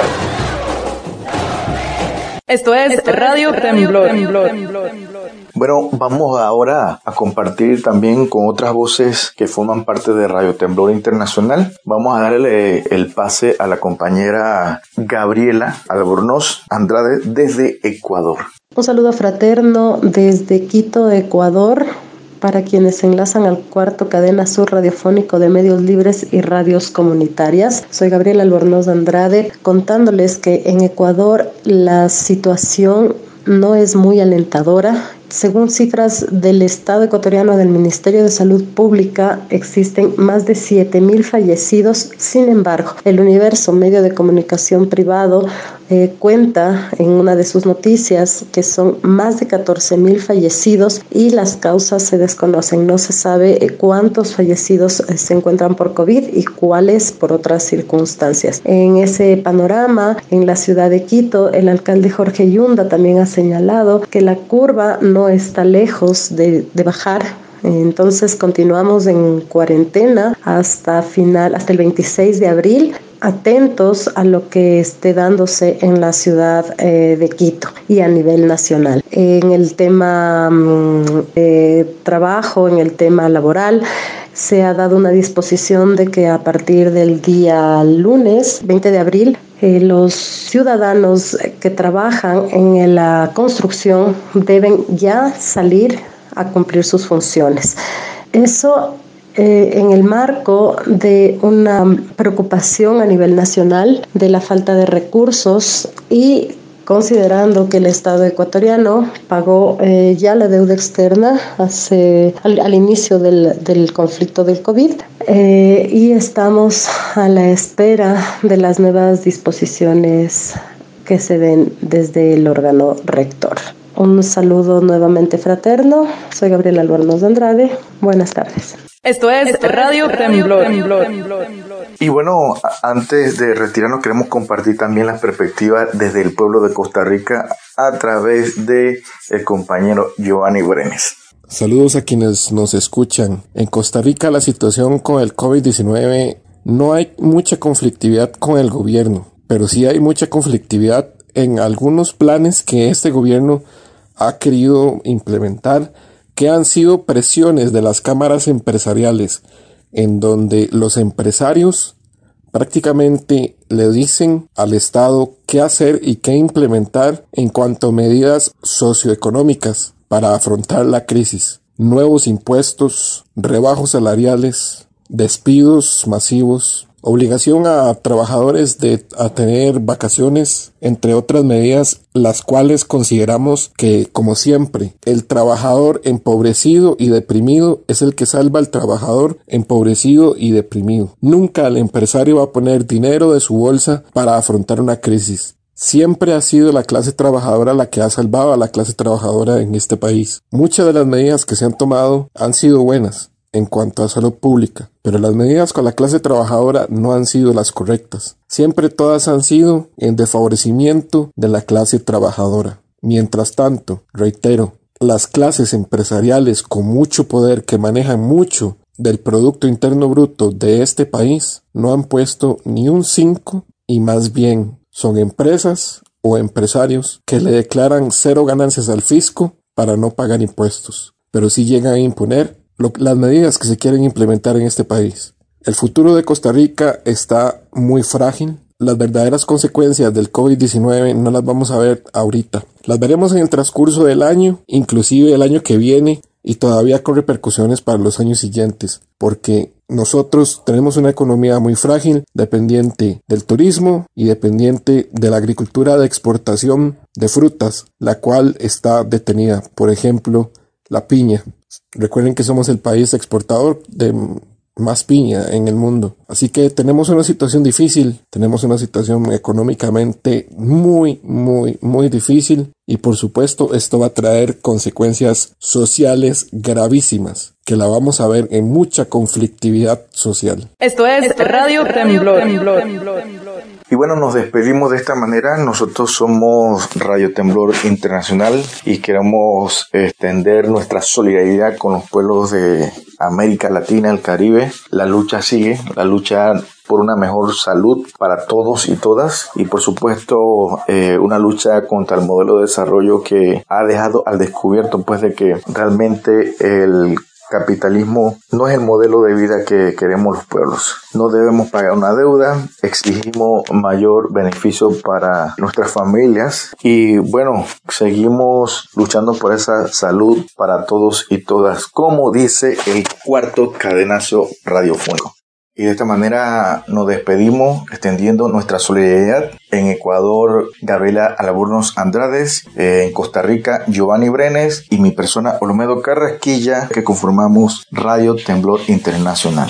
Esto es Esto Radio, es Temblor. Temblor. Bueno, vamos ahora a compartir también con otras voces que forman parte de Radio Temblor Internacional. Vamos a darle el pase a la compañera Gabriela Albornoz Andrade desde Ecuador. Un saludo fraterno desde Quito, Ecuador, para quienes se enlazan al cuarto Cadena Sur radiofónico de medios libres y radios comunitarias. Soy Gabriela Albornoz Andrade, contándoles que en Ecuador la situación no es muy alentadora. Según cifras del Estado ecuatoriano del Ministerio de Salud Pública, existen más de siete mil fallecidos. Sin embargo, el Universo, medio de comunicación privado, eh, cuenta en una de sus noticias que son más de catorce mil fallecidos y las causas se desconocen. No se sabe cuántos fallecidos se encuentran por COVID y cuáles por otras circunstancias. En ese panorama, en la ciudad de Quito, el alcalde Jorge Yunda también ha señalado que la curva no está lejos de, de bajar. Entonces continuamos en cuarentena hasta final, hasta el veintiséis de abril, atentos a lo que esté dándose en la ciudad eh, de Quito y a nivel nacional. En el tema de trabajo, en el tema laboral, se ha dado una disposición de que a partir del día lunes, veinte de abril, eh, los ciudadanos que trabajan en la construcción deben ya salir a cumplir sus funciones. Eso eh, en el marco de una preocupación a nivel nacional de la falta de recursos y considerando que el Estado ecuatoriano pagó eh, ya la deuda externa hace, al, al inicio del, del conflicto del COVID eh, y estamos a la espera de las nuevas disposiciones que se den desde el órgano rector. Un saludo nuevamente fraterno. Soy Gabriela Albornoz Andrade. Buenas tardes. Esto es, Esto es Radio, Radio Temblor. Temblor. Temblor. Y bueno, antes de retirarnos queremos compartir también la perspectiva desde el pueblo de Costa Rica a través de el compañero Giovanni Brenes. Saludos a quienes nos escuchan. En Costa Rica la situación con el COVID diecinueve no hay mucha conflictividad con el gobierno, pero sí hay mucha conflictividad en algunos planes que este gobierno ha querido implementar, que han sido presiones de las cámaras empresariales, en donde los empresarios prácticamente le dicen al Estado qué hacer y qué implementar en cuanto a medidas socioeconómicas para afrontar la crisis. Nuevos impuestos, rebajos salariales, despidos masivos, obligación a trabajadores de a tener vacaciones, entre otras medidas, las cuales consideramos que, como siempre, el trabajador empobrecido y deprimido es el que salva al trabajador empobrecido y deprimido. Nunca el empresario va a poner dinero de su bolsa para afrontar una crisis. Siempre ha sido la clase trabajadora la que ha salvado a la clase trabajadora en este país. Muchas de las medidas que se han tomado han sido buenas en cuanto a salud pública, pero las medidas con la clase trabajadora no han sido las correctas. Siempre todas han sido en desfavorecimiento de la clase trabajadora. Mientras tanto, reitero, las clases empresariales con mucho poder que manejan mucho del Producto Interno Bruto de este país no han puesto ni un cinco y más bien son empresas o empresarios que le declaran cero ganancias al fisco para no pagar impuestos, pero sí llegan a imponer Lo, las medidas que se quieren implementar en este país. El futuro de Costa Rica está muy frágil. Las verdaderas consecuencias del COVID diecinueve no las vamos a ver ahorita. Las veremos en el transcurso del año, inclusive el año que viene, y todavía con repercusiones para los años siguientes, porque nosotros tenemos una economía muy frágil, dependiente del turismo y dependiente de la agricultura de exportación de frutas, la cual está detenida. Por ejemplo, la piña. Recuerden que somos el país exportador de más piña en el mundo. Así que tenemos una situación difícil, tenemos una situación económicamente muy, muy, muy difícil y por supuesto esto va a traer consecuencias sociales gravísimas que la vamos a ver en mucha conflictividad social. Esto es Esto Radio, Radio Temblor. Temblor. Temblor. Y bueno, nos despedimos de esta manera. Nosotros somos Radio Temblor Internacional y queremos extender nuestra solidaridad con los pueblos de América Latina, el Caribe. La lucha sigue, la lucha por una mejor salud para todos y todas y por supuesto eh, una lucha contra el modelo de desarrollo que ha dejado al descubierto pues de que realmente el capitalismo no es el modelo de vida que queremos los pueblos. No debemos pagar una deuda, exigimos mayor beneficio para nuestras familias y bueno, seguimos luchando por esa salud para todos y todas, como dice el cuarto cadenazo radiofónico. Y de esta manera nos despedimos extendiendo nuestra solidaridad. En Ecuador, Gabriela Albornoz Andrades, eh, en Costa Rica, Giovanni Brenes y mi persona Olmedo Carrasquilla, que conformamos Radio Temblor Internacional.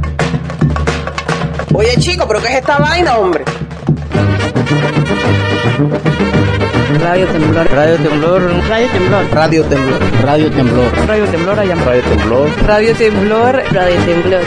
Oye chico, ¿pero qué es esta vaina, hombre? Radio Temblor. Radio Temblor. Radio Temblor. Radio Temblor. Radio Temblor. Radio Temblor. Radio Temblor. Radio Temblor. Radio Temblor. Radio Temblor.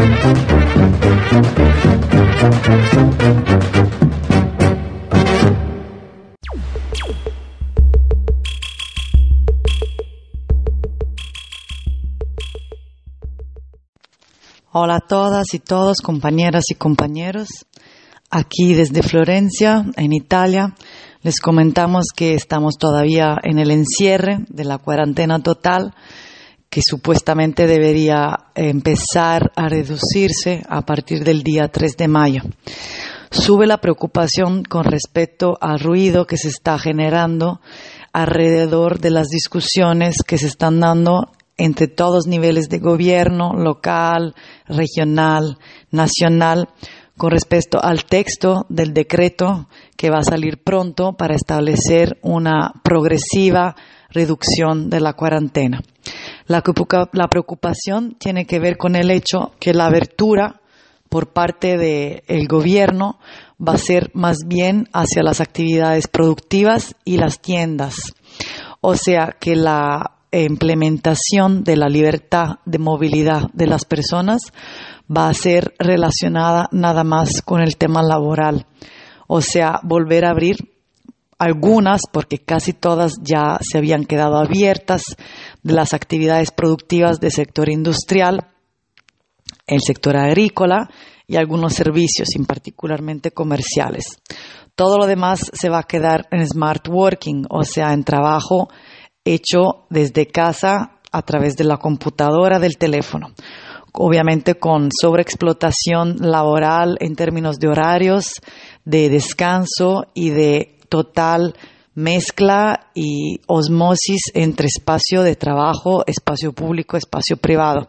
Hola a todas y todos, compañeras y compañeros. Aquí desde Florencia, en Italia, les comentamos que estamos todavía en el encierre de la cuarentena total, que supuestamente debería empezar a reducirse a partir del día tres de mayo. Sube la preocupación con respecto al ruido que se está generando alrededor de las discusiones que se están dando entre todos los niveles de gobierno, local, regional, nacional, con respecto al texto del decreto que va a salir pronto para establecer una progresiva reducción de la cuarentena. La, la preocupación tiene que ver con el hecho que la abertura por parte del gobierno va a ser más bien hacia las actividades productivas y las tiendas. O sea que la implementación de la libertad de movilidad de las personas va a ser relacionada nada más con el tema laboral. O sea, volver a abrir algunas, porque casi todas ya se habían quedado abiertas, de las actividades productivas del sector industrial, el sector agrícola y algunos servicios, y particularmente comerciales. Todo lo demás se va a quedar en smart working, o sea, en trabajo hecho desde casa a través de la computadora, del teléfono. Obviamente con sobreexplotación laboral en términos de horarios, de descanso y de total mezcla y osmosis entre espacio de trabajo, espacio público, espacio privado.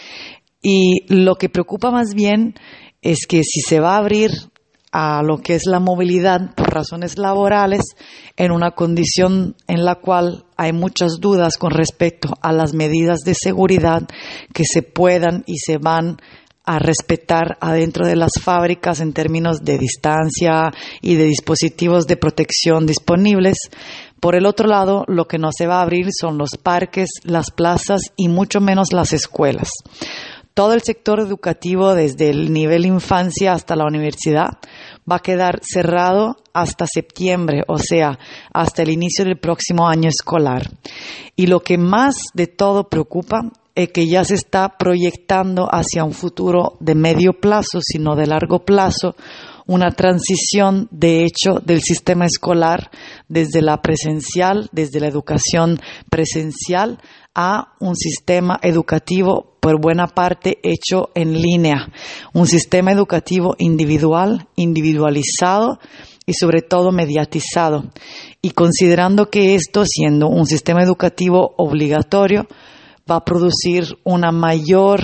Y lo que preocupa más bien es que si se va a abrir a lo que es la movilidad por razones laborales, en una condición en la cual hay muchas dudas con respecto a las medidas de seguridad que se puedan y se van a respetar adentro de las fábricas en términos de distancia y de dispositivos de protección disponibles. Por el otro lado, lo que no se va a abrir son los parques, las plazas y mucho menos las escuelas. Todo el sector educativo, desde el nivel infancia hasta la universidad, va a quedar cerrado hasta septiembre, o sea, hasta el inicio del próximo año escolar. Y lo que más de todo preocupa es que ya se está proyectando hacia un futuro de medio plazo, sino de largo plazo, una transición, de hecho, del sistema escolar desde la presencial, desde la educación presencial, a un sistema educativo por buena parte hecho en línea, un sistema educativo individual, individualizado y sobre todo mediatizado. Y considerando que esto, siendo un sistema educativo obligatorio, va a producir una mayor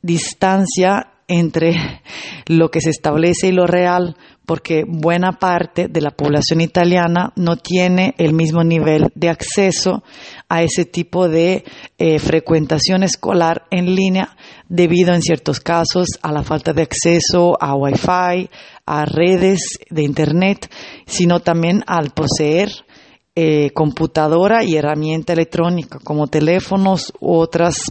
distancia entre lo que se establece y lo real, porque buena parte de la población italiana no tiene el mismo nivel de acceso a ese tipo de eh, frecuentación escolar en línea, debido en ciertos casos a la falta de acceso a Wi-Fi, a redes de Internet, sino también al poseer eh, computadora y herramienta electrónica como teléfonos u otras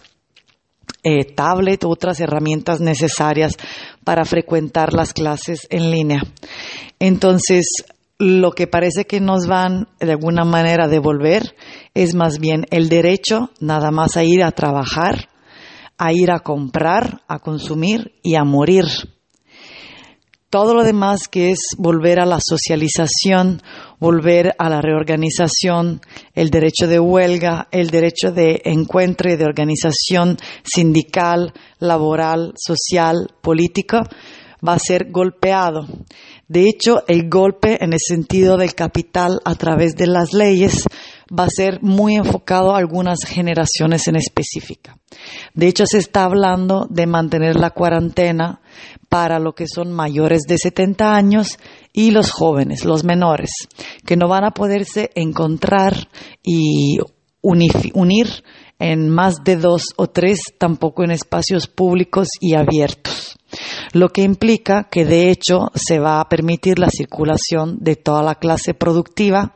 Eh, tablet, otras herramientas necesarias para frecuentar las clases en línea. Entonces, lo que parece que nos van de alguna manera a devolver es más bien el derecho nada más a ir a trabajar, a ir a comprar, a consumir y a morir. Todo lo demás, que es volver a la socialización, volver a la reorganización, el derecho de huelga, el derecho de encuentro y de organización sindical, laboral, social, política, va a ser golpeado. De hecho, el golpe en el sentido del capital a través de las leyes va a ser muy enfocado a algunas generaciones en específica. De hecho, se está hablando de mantener la cuarentena para lo que son mayores de setenta años y los jóvenes, los menores, que no van a poderse encontrar y unif- unir en más de dos o tres, tampoco en espacios públicos y abiertos. Lo que implica que de hecho se va a permitir la circulación de toda la clase productiva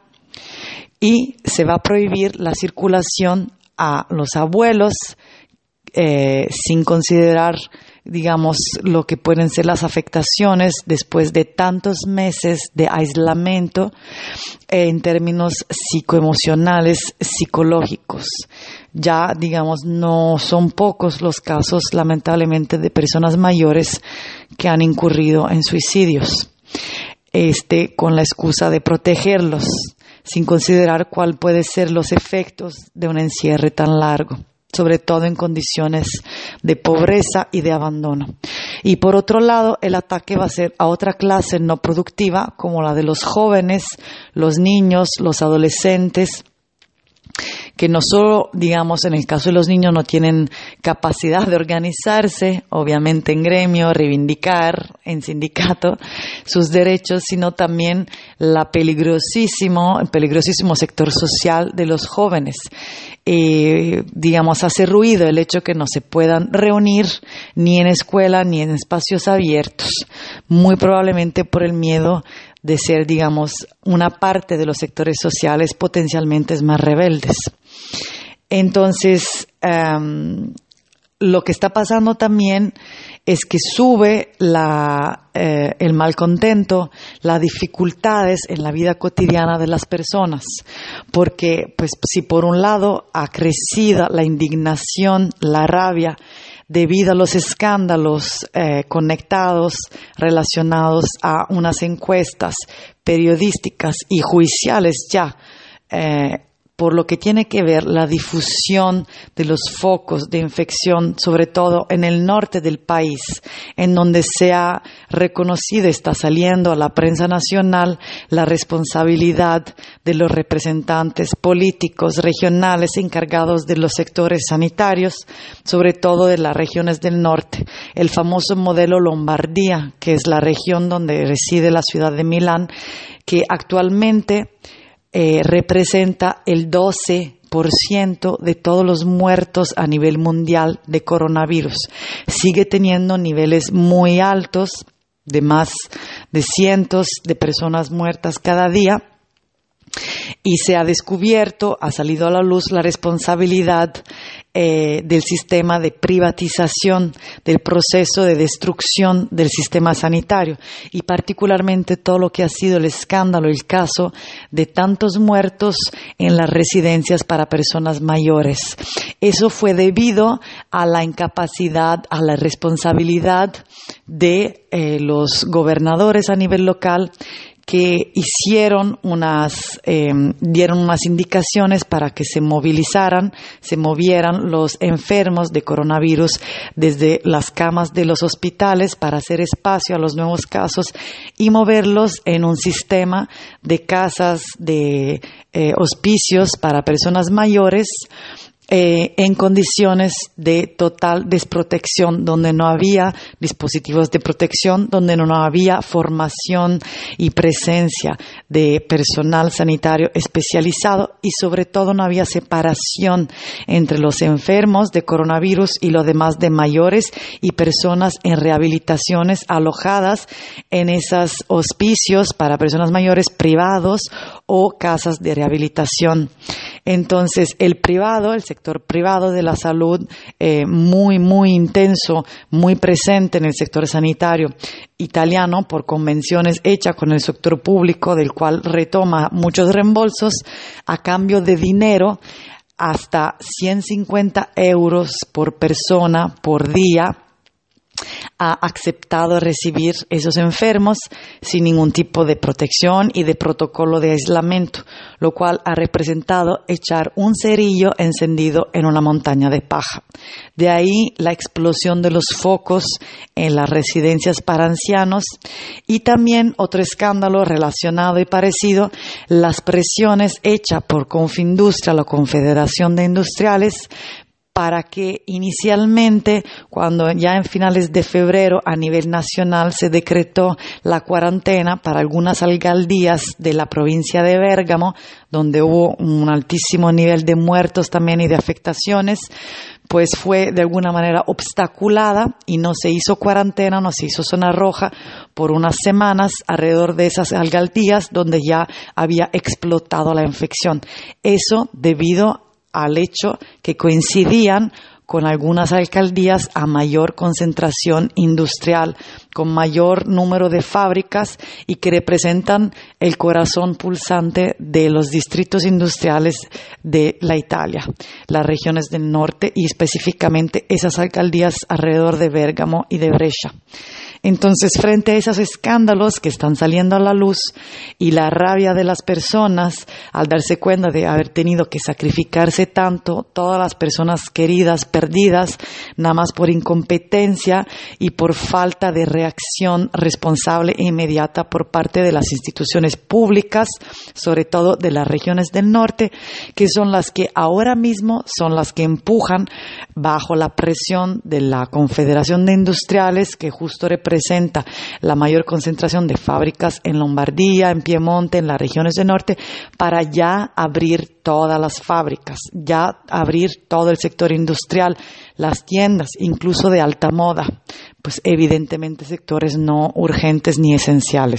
y se va a prohibir la circulación a los abuelos eh, sin considerar, digamos, lo que pueden ser las afectaciones después de tantos meses de aislamiento eh, en términos psicoemocionales, psicológicos. Ya, digamos, no son pocos los casos, lamentablemente, de personas mayores que han incurrido en suicidios, este, con la excusa de protegerlos, sin considerar cuál pueden ser los efectos de un encierre tan largo, sobre todo en condiciones de pobreza y de abandono. Y por otro lado, el ataque va a ser a otra clase no productiva, como la de los jóvenes, los niños, los adolescentes, que no solo, digamos, en el caso de los niños no tienen capacidad de organizarse, obviamente en gremio, reivindicar en sindicato sus derechos, sino también la peligrosísimo, el peligrosísimo sector social de los jóvenes. Eh, digamos, hace ruido el hecho que no se puedan reunir ni en escuela ni en espacios abiertos, muy probablemente por el miedo de ser, digamos, una parte de los sectores sociales potencialmente más rebeldes. Entonces, um, lo que está pasando también es que sube la, eh, el malcontento, las dificultades en la vida cotidiana de las personas, porque, pues, si por un lado ha crecido la indignación, la rabia, debido a los escándalos eh, conectados, relacionados a unas encuestas periodísticas y judiciales ya eh, por lo que tiene que ver la difusión de los focos de infección, sobre todo en el norte del país, en donde se ha reconocido, está saliendo a la prensa nacional, la responsabilidad de los representantes políticos regionales encargados de los sectores sanitarios, sobre todo de las regiones del norte. El famoso modelo Lombardía, que es la región donde reside la ciudad de Milán, que actualmente eh, representa el doce por ciento de todos los muertos a nivel mundial de coronavirus. Sigue teniendo niveles muy altos, de más de cientos de personas muertas cada día, y se ha descubierto, ha salido a la luz la responsabilidad eh, del sistema de privatización, del proceso de destrucción del sistema sanitario, y particularmente todo lo que ha sido el escándalo, el caso de tantos muertos en las residencias para personas mayores. Eso fue debido a la incapacidad, a la responsabilidad de eh, los gobernadores a nivel local, que hicieron unas, eh, dieron unas indicaciones para que se movilizaran, se movieran los enfermos de coronavirus desde las camas de los hospitales para hacer espacio a los nuevos casos y moverlos en un sistema de casas, de eh, hospicios para personas mayores, Eh, en condiciones de total desprotección, donde no había dispositivos de protección, donde no había formación y presencia de personal sanitario especializado, y sobre todo no había separación entre los enfermos de coronavirus y los demás de mayores y personas en rehabilitaciones alojadas en esos hospicios para personas mayores privados o casas de rehabilitación. Entonces, el privado, el sector privado de la salud, eh, muy, muy intenso, muy presente en el sector sanitario italiano por convenciones hechas con el sector público, del cual retoma muchos reembolsos a cambio de dinero, hasta ciento cincuenta euros por persona por día. Ha aceptado recibir esos enfermos sin ningún tipo de protección y de protocolo de aislamiento, lo cual ha representado echar un cerillo encendido en una montaña de paja. De ahí la explosión de los focos en las residencias para ancianos, y también otro escándalo relacionado y parecido, las presiones hechas por Confindustria, la Confederación de Industriales, para que inicialmente, cuando ya en finales de febrero a nivel nacional se decretó la cuarentena para algunas alcaldías de la provincia de Bérgamo, donde hubo un altísimo nivel de muertos también y de afectaciones, pues fue de alguna manera obstaculada y no se hizo cuarentena, no se hizo zona roja por unas semanas alrededor de esas alcaldías donde ya había explotado la infección. Eso debido al hecho que coincidían con algunas alcaldías a mayor concentración industrial, con mayor número de fábricas, y que representan el corazón pulsante de los distritos industriales de la Italia, las regiones del norte y específicamente esas alcaldías alrededor de Bérgamo y de Brescia. Entonces, frente a esos escándalos que están saliendo a la luz y la rabia de las personas al darse cuenta de haber tenido que sacrificarse tanto, todas las personas queridas, perdidas, nada más por incompetencia y por falta de reacción responsable e inmediata por parte de las instituciones públicas, sobre todo de las regiones del norte, que son las que ahora mismo son las que empujan bajo la presión de la Confederación de Industriales, que justo representa la mayor concentración de fábricas en Lombardía, en Piemonte, en las regiones del norte, para ya abrir todas las fábricas, ya abrir todo el sector industrial, las tiendas, incluso de alta moda, pues evidentemente sectores no urgentes ni esenciales.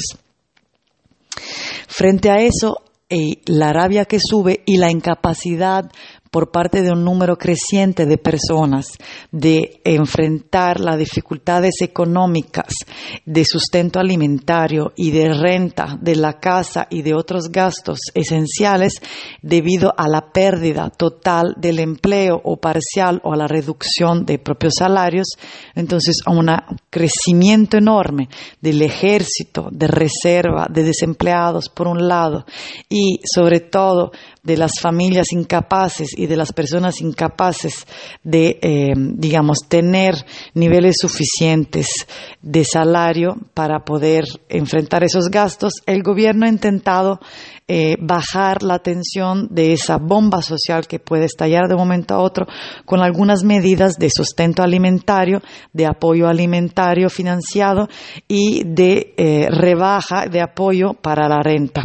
Frente a eso, eh, la rabia que sube y la incapacidad por parte de un número creciente de personas de enfrentar las dificultades económicas de sustento alimentario y de renta de la casa y de otros gastos esenciales debido a la pérdida total del empleo o parcial o a la reducción de propios salarios, entonces a un crecimiento enorme del ejército, de reserva, de desempleados por un lado y sobre todo de las familias incapaces y de las personas incapaces de, eh, digamos, tener niveles suficientes de salario para poder enfrentar esos gastos, el gobierno ha intentado eh, bajar la tensión de esa bomba social que puede estallar de un momento a otro con algunas medidas de sustento alimentario, de apoyo alimentario financiado y de eh, rebaja de apoyo para la renta.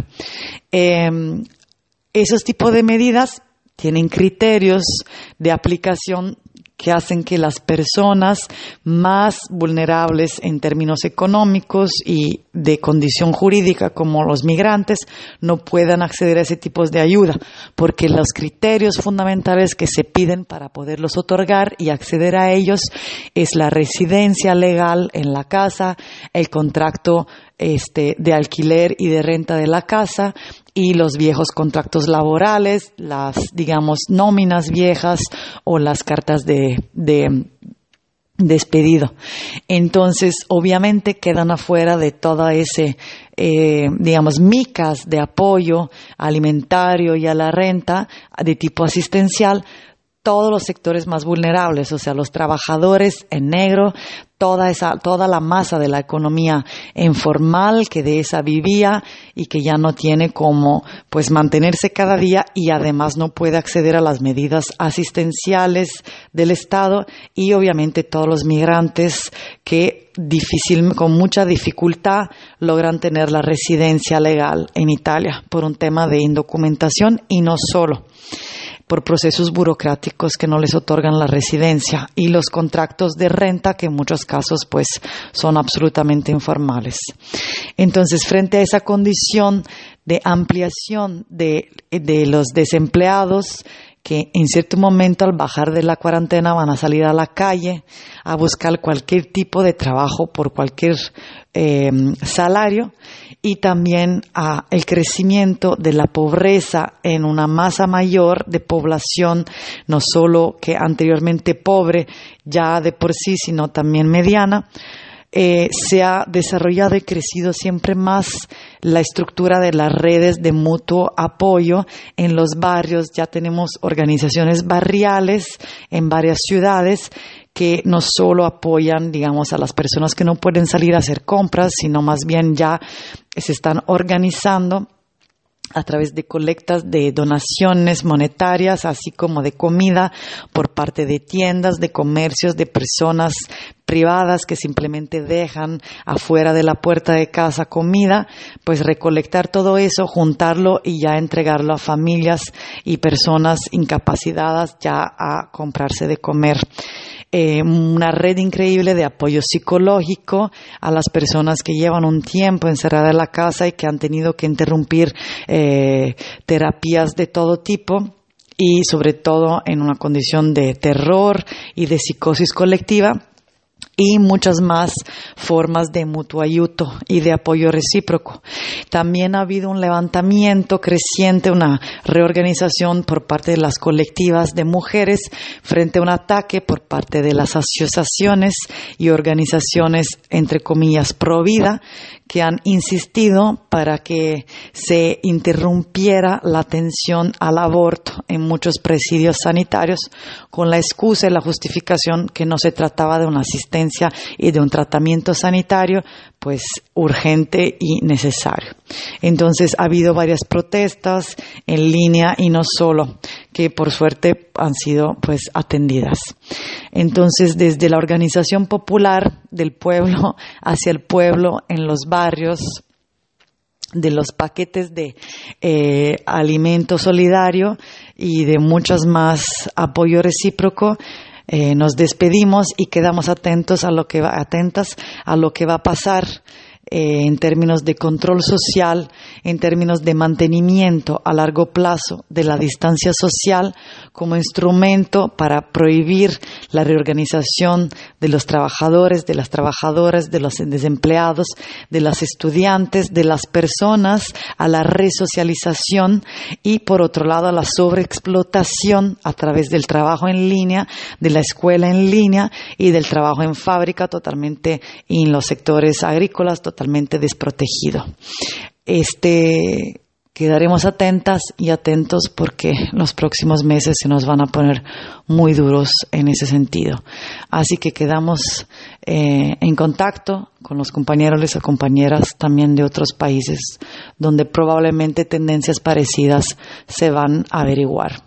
Eh, Esos tipos de medidas tienen criterios de aplicación que hacen que las personas más vulnerables en términos económicos y de condición jurídica, como los migrantes, no puedan acceder a ese tipo de ayuda, porque los criterios fundamentales que se piden para poderlos otorgar y acceder a ellos es la residencia legal en la casa, el contrato este, de alquiler y de renta de la casa, y los viejos contratos laborales, las, digamos, nóminas viejas o las cartas de, de despedido. Entonces, obviamente quedan afuera de toda ese, eh, digamos, micas de apoyo alimentario y a la renta de tipo asistencial, todos los sectores más vulnerables, o sea, los trabajadores en negro, toda esa, toda la masa de la economía informal que de esa vivía y que ya no tiene cómo, pues, mantenerse cada día y además no puede acceder a las medidas asistenciales del Estado, y obviamente todos los migrantes que difícil, con mucha dificultad logran tener la residencia legal en Italia por un tema de indocumentación y no solo, por procesos burocráticos que no les otorgan la residencia, y los contratos de renta que en muchos casos pues son absolutamente informales. Entonces, frente a esa condición de ampliación de, de los desempleados, que en cierto momento al bajar de la cuarentena van a salir a la calle a buscar cualquier tipo de trabajo por cualquier eh, salario, y también a el crecimiento de la pobreza en una masa mayor de población, no solo que anteriormente pobre ya de por sí, sino también mediana. Eh, se ha desarrollado y crecido siempre más la estructura de las redes de mutuo apoyo en los barrios. Ya tenemos organizaciones barriales en varias ciudades que no solo apoyan, digamos, a las personas que no pueden salir a hacer compras, sino más bien ya se están organizando a través de colectas de donaciones monetarias, así como de comida por parte de tiendas, de comercios, de personas privadas que simplemente dejan afuera de la puerta de casa comida, pues recolectar todo eso, juntarlo y ya entregarlo a familias y personas incapacitadas ya a comprarse de comer. Eh, una red increíble de apoyo psicológico a las personas que llevan un tiempo encerradas en la casa y que han tenido que interrumpir eh, terapias de todo tipo, y sobre todo en una condición de terror y de psicosis colectiva, y muchas más formas de mutuo ayudo y de apoyo recíproco. También ha habido un levantamiento creciente, una reorganización por parte de las colectivas de mujeres frente a un ataque por parte de las asociaciones y organizaciones, entre comillas, pro vida, que han insistido para que se interrumpiera la atención al aborto en muchos presidios sanitarios con la excusa y la justificación que no se trataba de una asistencia y de un tratamiento sanitario pues urgente y necesario. Entonces ha habido varias protestas en línea y no solo, que por suerte han sido pues atendidas. Entonces, desde la organización popular del pueblo hacia el pueblo en los barrios, de los paquetes de eh, alimento solidario y de muchas más apoyo recíproco, Eh, nos despedimos y quedamos atentos a lo que va, atentas a lo que va a pasar eh, en términos de control social, en términos de mantenimiento a largo plazo de la distancia social como instrumento para prohibir la reorganización de los trabajadores, de las trabajadoras, de los desempleados, de las estudiantes, de las personas, a la resocialización y, por otro lado, a la sobreexplotación a través del trabajo en línea, de la escuela en línea y del trabajo en fábrica totalmente, y en los sectores agrícolas totalmente desprotegido. Este, quedaremos atentas y atentos porque los próximos meses se nos van a poner muy duros en ese sentido. Así que quedamos eh, en contacto con los compañeros y compañeras también de otros países donde probablemente tendencias parecidas se van a averiguar.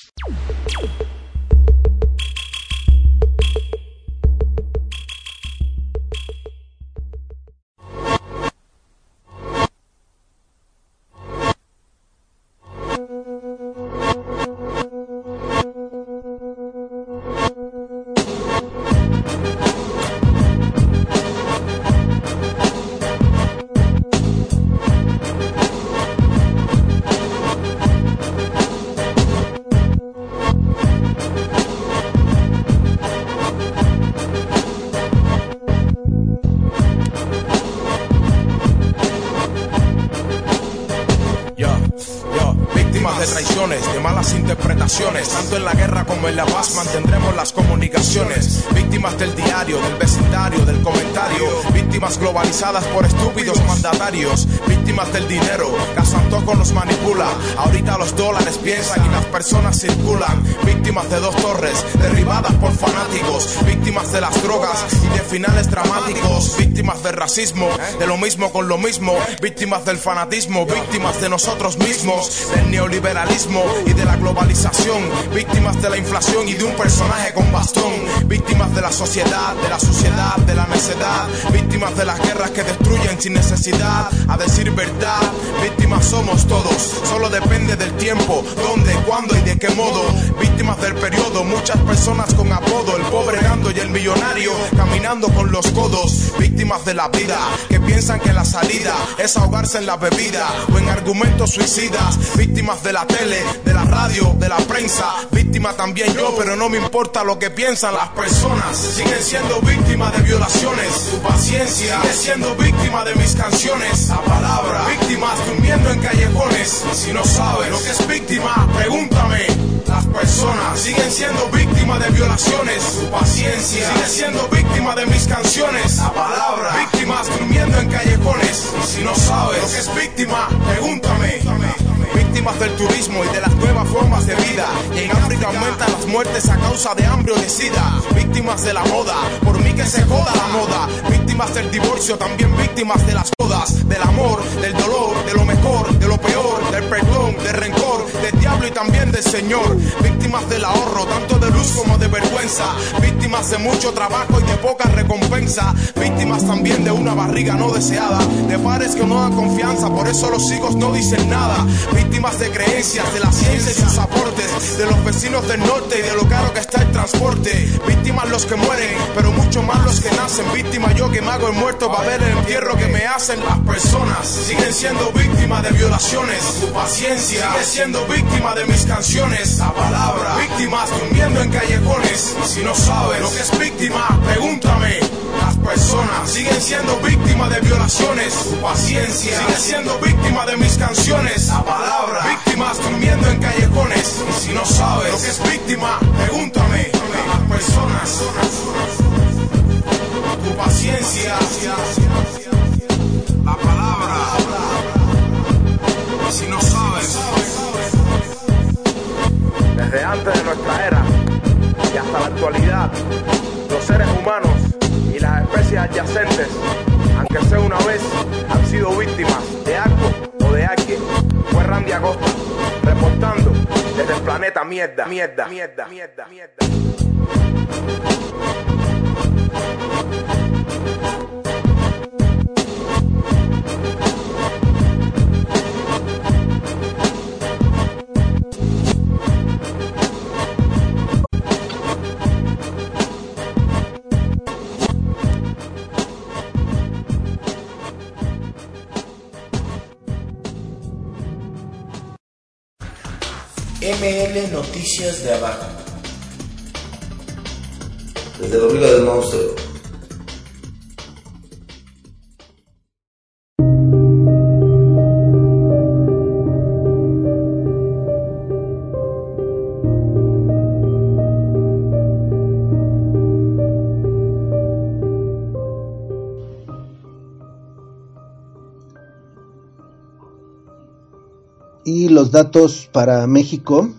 de traiciones, de malas interpretaciones. Tanto en la guerra como en la paz mantendremos las comunicaciones. Víctimas del diario, del vecindario, del comentario. Víctimas globalizadas por estúpidos mandatarios. Víctimas del dinero, que a su antojo nos manipula. Ahorita los dólares piensan y las personas circulan. Víctimas de dos torres, derribadas por fanáticos. Víctimas de las drogas y de finales dramáticos. Víctimas del racismo, de lo mismo con lo mismo. Víctimas del fanatismo, víctimas de nosotros mismos. Del neoliberalismo y de la globalización. Víctimas de la inflación y de un personaje con bastón. Víctimas de la sociedad, de la suciedad, de la necedad. Víctimas de las guerras que destruyen sin necesidad. A decir verdad, víctimas somos todos. Solo depende del tiempo, dónde, cuándo y de qué modo. Víctimas del periodo, muchas personas con apodo. El pobre gando y el millonario caminando con los codos. Víctimas de la vida, que piensan que la salida es ahogarse en la bebida o en argumentos suicidas. Víctimas de la tele, de la radio, de la prensa. Víctima también yo, pero no me importa lo que piensan las personas. Siguen siendo víctimas de violaciones. Tu paciencia sigue siendo víctima de mis canciones. La palabra, víctimas durmiendo en callejones. Y si no sabes lo que es víctima, pregúntame. Las personas siguen siendo víctimas de violaciones. Tu paciencia sigue siendo víctima de mis canciones. La palabra, víctimas durmiendo en callejones. Y si no sabes lo que es víctima, pregúntame. Víctimas del turismo y de las nuevas formas de vida. Y en África aumentan las muertes a causa de hambre o de sida. Víctimas de la moda, por mí que se joda la moda. Víctimas del divorcio, también víctimas de las bodas. Del amor, del dolor, de lo mejor, de lo peor. Del perdón, del rencor, del diablo y también del Señor. Víctimas del ahorro, tanto de luz como de vergüenza. Víctimas de mucho trabajo y de poca recompensa. Víctimas también de una barriga no deseada. De padres que no dan confianza, por eso los hijos no dicen nada. Víctimas de creencias, de la ciencia y sus aportes. De los vecinos del norte y de lo caro que está el transporte. Víctimas los que mueren, pero mucho más los que nacen. Víctima yo que me hago el muerto para ver el entierro que me hacen. Las personas siguen siendo víctimas de violaciones. Tu paciencia sigue siendo víctima de mis canciones. La palabra, víctimas durmiendo en callejones. Y si no sabes lo que es víctima, pregúntame. Las personas siguen siendo víctimas de violaciones. Tu paciencia sigue siendo víctima de mis canciones. La palabra, víctimas durmiendo en callejones. Y si no sabes lo que es víctima, pregúntame. Las personas, tu paciencia, la palabra. Y si no sabes, desde antes de nuestra era y hasta la actualidad, los seres humanos y las especies adyacentes, aunque sea una vez, han sido víctimas de algo o de alguien. Fue Randy Acosta, reportando desde el planeta mierda, mierda, mierda, mierda, mierda. M L Noticias de Abajo. Desde la Hormiga del Monstruo. Y los datos para México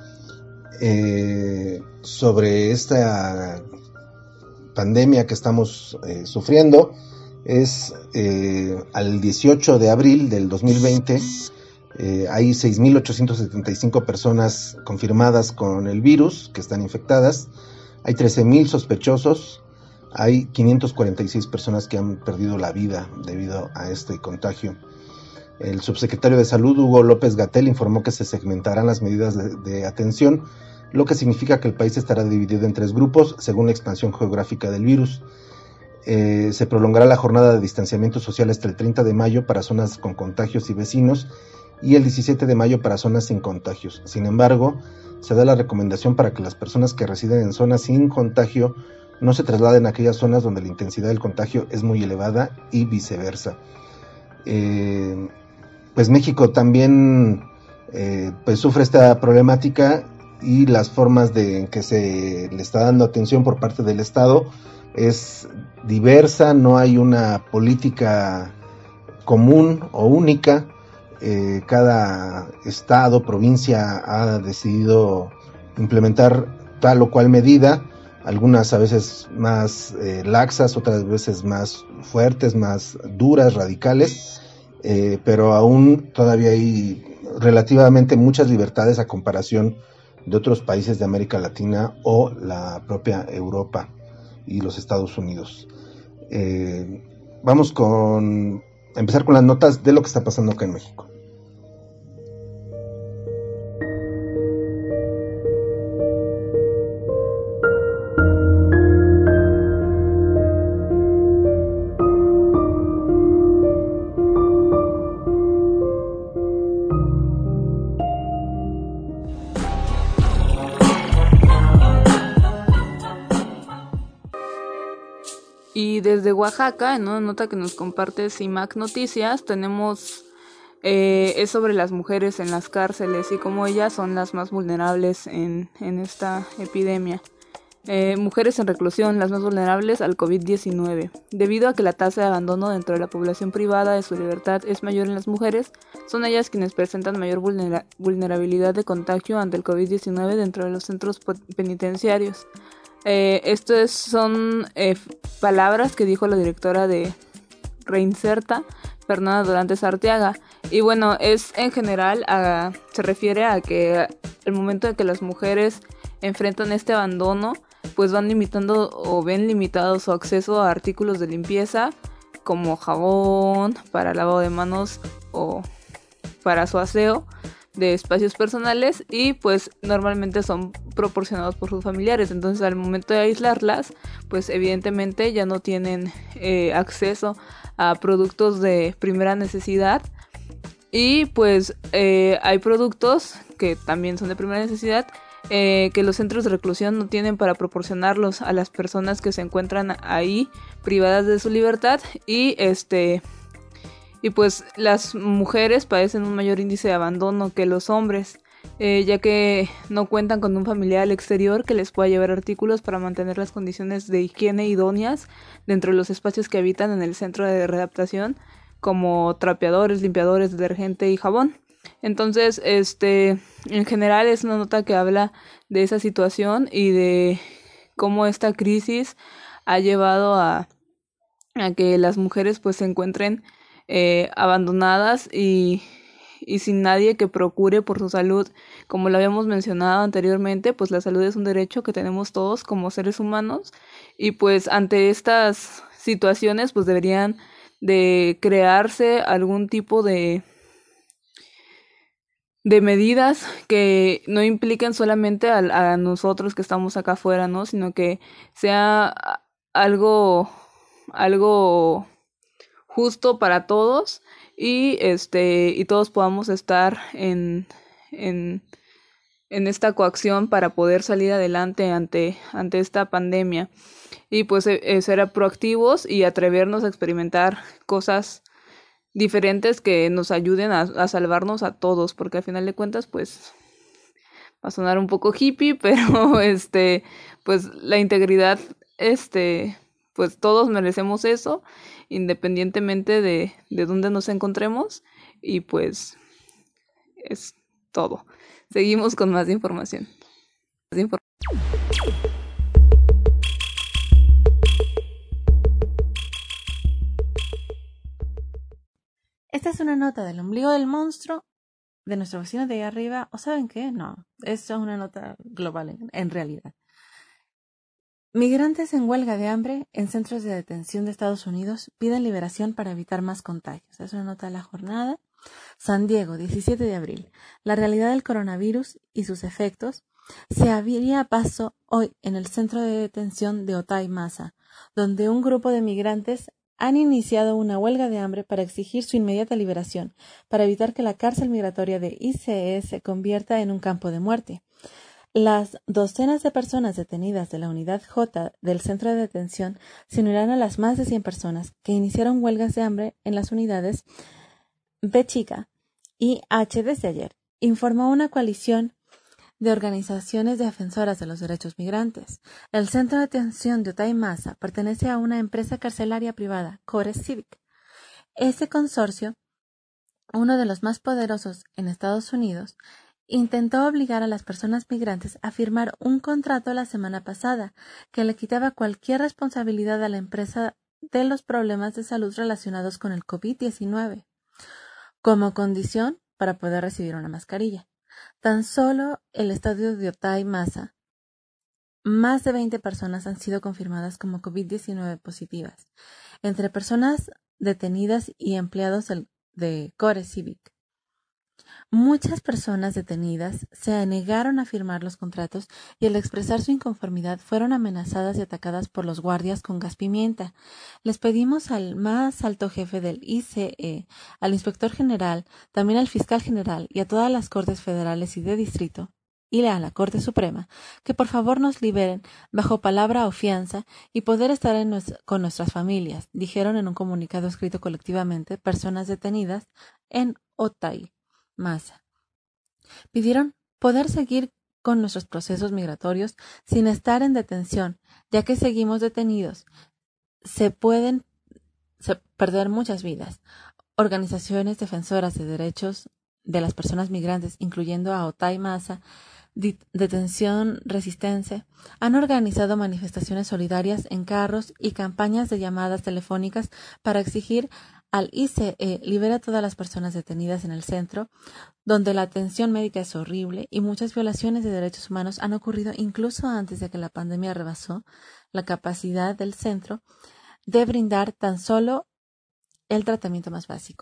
eh, sobre esta pandemia que estamos eh, sufriendo es eh, al dieciocho de abril del dos mil veinte eh, hay seis mil ochocientas setenta y cinco personas confirmadas con el virus que están infectadas, hay trece mil sospechosos, hay quinientas cuarenta y seis personas que han perdido la vida debido a este contagio. El subsecretario de Salud, Hugo López-Gatell, informó que se segmentarán las medidas de, de atención, lo que significa que el país estará dividido en tres grupos según la expansión geográfica del virus. Eh, se prolongará la jornada de distanciamiento social hasta el treinta de mayo para zonas con contagios y vecinos y el diecisiete de mayo para zonas sin contagios. Sin embargo, se da la recomendación para que las personas que residen en zonas sin contagio no se trasladen a aquellas zonas donde la intensidad del contagio es muy elevada y viceversa. Eh, pues México también eh, pues sufre esta problemática y las formas de en que se le está dando atención por parte del Estado es diversa, no hay una política común o única. Eh, cada estado, provincia ha decidido implementar tal o cual medida, algunas a veces más eh, laxas, otras veces más fuertes, más duras, radicales. Eh, pero aún todavía hay relativamente muchas libertades a comparación de otros países de América Latina o la propia Europa y los Estados Unidos. Eh, vamos con a empezar con las notas de lo que está pasando acá en México. Y desde Oaxaca, en una nota que nos comparte CIMAC Noticias, tenemos, eh, es sobre las mujeres en las cárceles y cómo ellas son las más vulnerables en, en esta epidemia. Eh, mujeres en reclusión, las más vulnerables al covid diecinueve. Debido a que la tasa de abandono dentro de la población privada de su libertad es mayor en las mujeres, son ellas quienes presentan mayor vulnera- vulnerabilidad de contagio ante el covid diecinueve dentro de los centros penitenciarios. Eh, Estas son eh, palabras que dijo la directora de Reinserta, Fernanda Dorantes Arteaga. Y bueno, es en general, a, se refiere a que el momento de que las mujeres enfrentan este abandono, pues van limitando o ven limitado su acceso a artículos de limpieza como jabón, para lavado de manos o para su aseo de espacios personales, y pues normalmente son proporcionados por sus familiares. Entonces al momento de aislarlas, pues evidentemente ya no tienen eh, acceso a productos de primera necesidad, y pues eh, hay productos que también son de primera necesidad eh, que los centros de reclusión no tienen para proporcionarlos a las personas que se encuentran ahí privadas de su libertad, y este y pues las mujeres padecen un mayor índice de abandono que los hombres, eh, ya que no cuentan con un familiar al exterior que les pueda llevar artículos para mantener las condiciones de higiene idóneas dentro de los espacios que habitan en el centro de readaptación, como trapeadores, limpiadores, detergente y jabón. Entonces, este, en general es una nota que habla de esa situación y de cómo esta crisis ha llevado a, a que las mujeres pues se encuentren eh, abandonadas y, y sin nadie que procure por su salud. Como lo habíamos mencionado anteriormente, pues la salud es un derecho que tenemos todos como seres humanos, y pues ante estas situaciones pues deberían de crearse algún tipo de de medidas que no impliquen solamente a, a nosotros que estamos acá afuera, ¿no? Sino que sea algo algo justo para todos, y este y todos podamos estar en en en esta coacción para poder salir adelante ante, ante esta pandemia. Y pues eh, ser proactivos y atrevernos a experimentar cosas diferentes que nos ayuden a, a salvarnos a todos, porque al final de cuentas pues va a sonar un poco hippie, pero este pues la integridad, este pues todos merecemos eso, independientemente de, de dónde nos encontremos, y pues es todo. Seguimos con más información. Más información. Esta es una nota del ombligo del monstruo de nuestro vecino de ahí arriba. ¿O saben qué? No, es una nota global en, en realidad. Migrantes en huelga de hambre en centros de detención de Estados Unidos piden liberación para evitar más contagios. Es una nota de la jornada. San Diego, diecisiete de abril. La realidad del coronavirus y sus efectos se abría paso hoy en el centro de detención de Otay Masa, donde un grupo de migrantes han iniciado una huelga de hambre para exigir su inmediata liberación, para evitar que la cárcel migratoria de I C E se convierta en un campo de muerte. Las docenas de personas detenidas de la unidad J del centro de detención se unirán a las más de cien personas que iniciaron huelgas de hambre en las unidades B chica y H desde ayer, informó una coalición de organizaciones defensoras de los derechos migrantes. El centro de detención de Otay Masa pertenece a una empresa carcelaria privada, Core Civic. Ese consorcio, uno de los más poderosos en Estados Unidos, intentó obligar a las personas migrantes a firmar un contrato la semana pasada que le quitaba cualquier responsabilidad a la empresa de los problemas de salud relacionados con el COVID diecinueve, como condición para poder recibir una mascarilla. Tan solo el estadio de Otay Masa, más de veinte personas han sido confirmadas como COVID diecinueve positivas, entre personas detenidas y empleados de Core Civic. Muchas personas detenidas se negaron a firmar los contratos y al expresar su inconformidad fueron amenazadas y atacadas por los guardias con gas pimienta. Les pedimos al más alto jefe del I C E, al inspector general, también al fiscal general y a todas las cortes federales y de distrito, y a la Corte Suprema, que por favor nos liberen bajo palabra o fianza y poder estar en nos- con nuestras familias, dijeron en un comunicado escrito colectivamente personas detenidas en Otay Masa. Pidieron poder seguir con nuestros procesos migratorios sin estar en detención, ya que seguimos detenidos. Se pueden se perder muchas vidas. Organizaciones defensoras de derechos de las personas migrantes, incluyendo a Otay Masa, Detención Resistencia, han organizado manifestaciones solidarias en carros y campañas de llamadas telefónicas para exigir al I C E libera a todas las personas detenidas en el centro, donde la atención médica es horrible y muchas violaciones de derechos humanos han ocurrido incluso antes de que la pandemia rebasó la capacidad del centro de brindar tan solo el tratamiento más básico.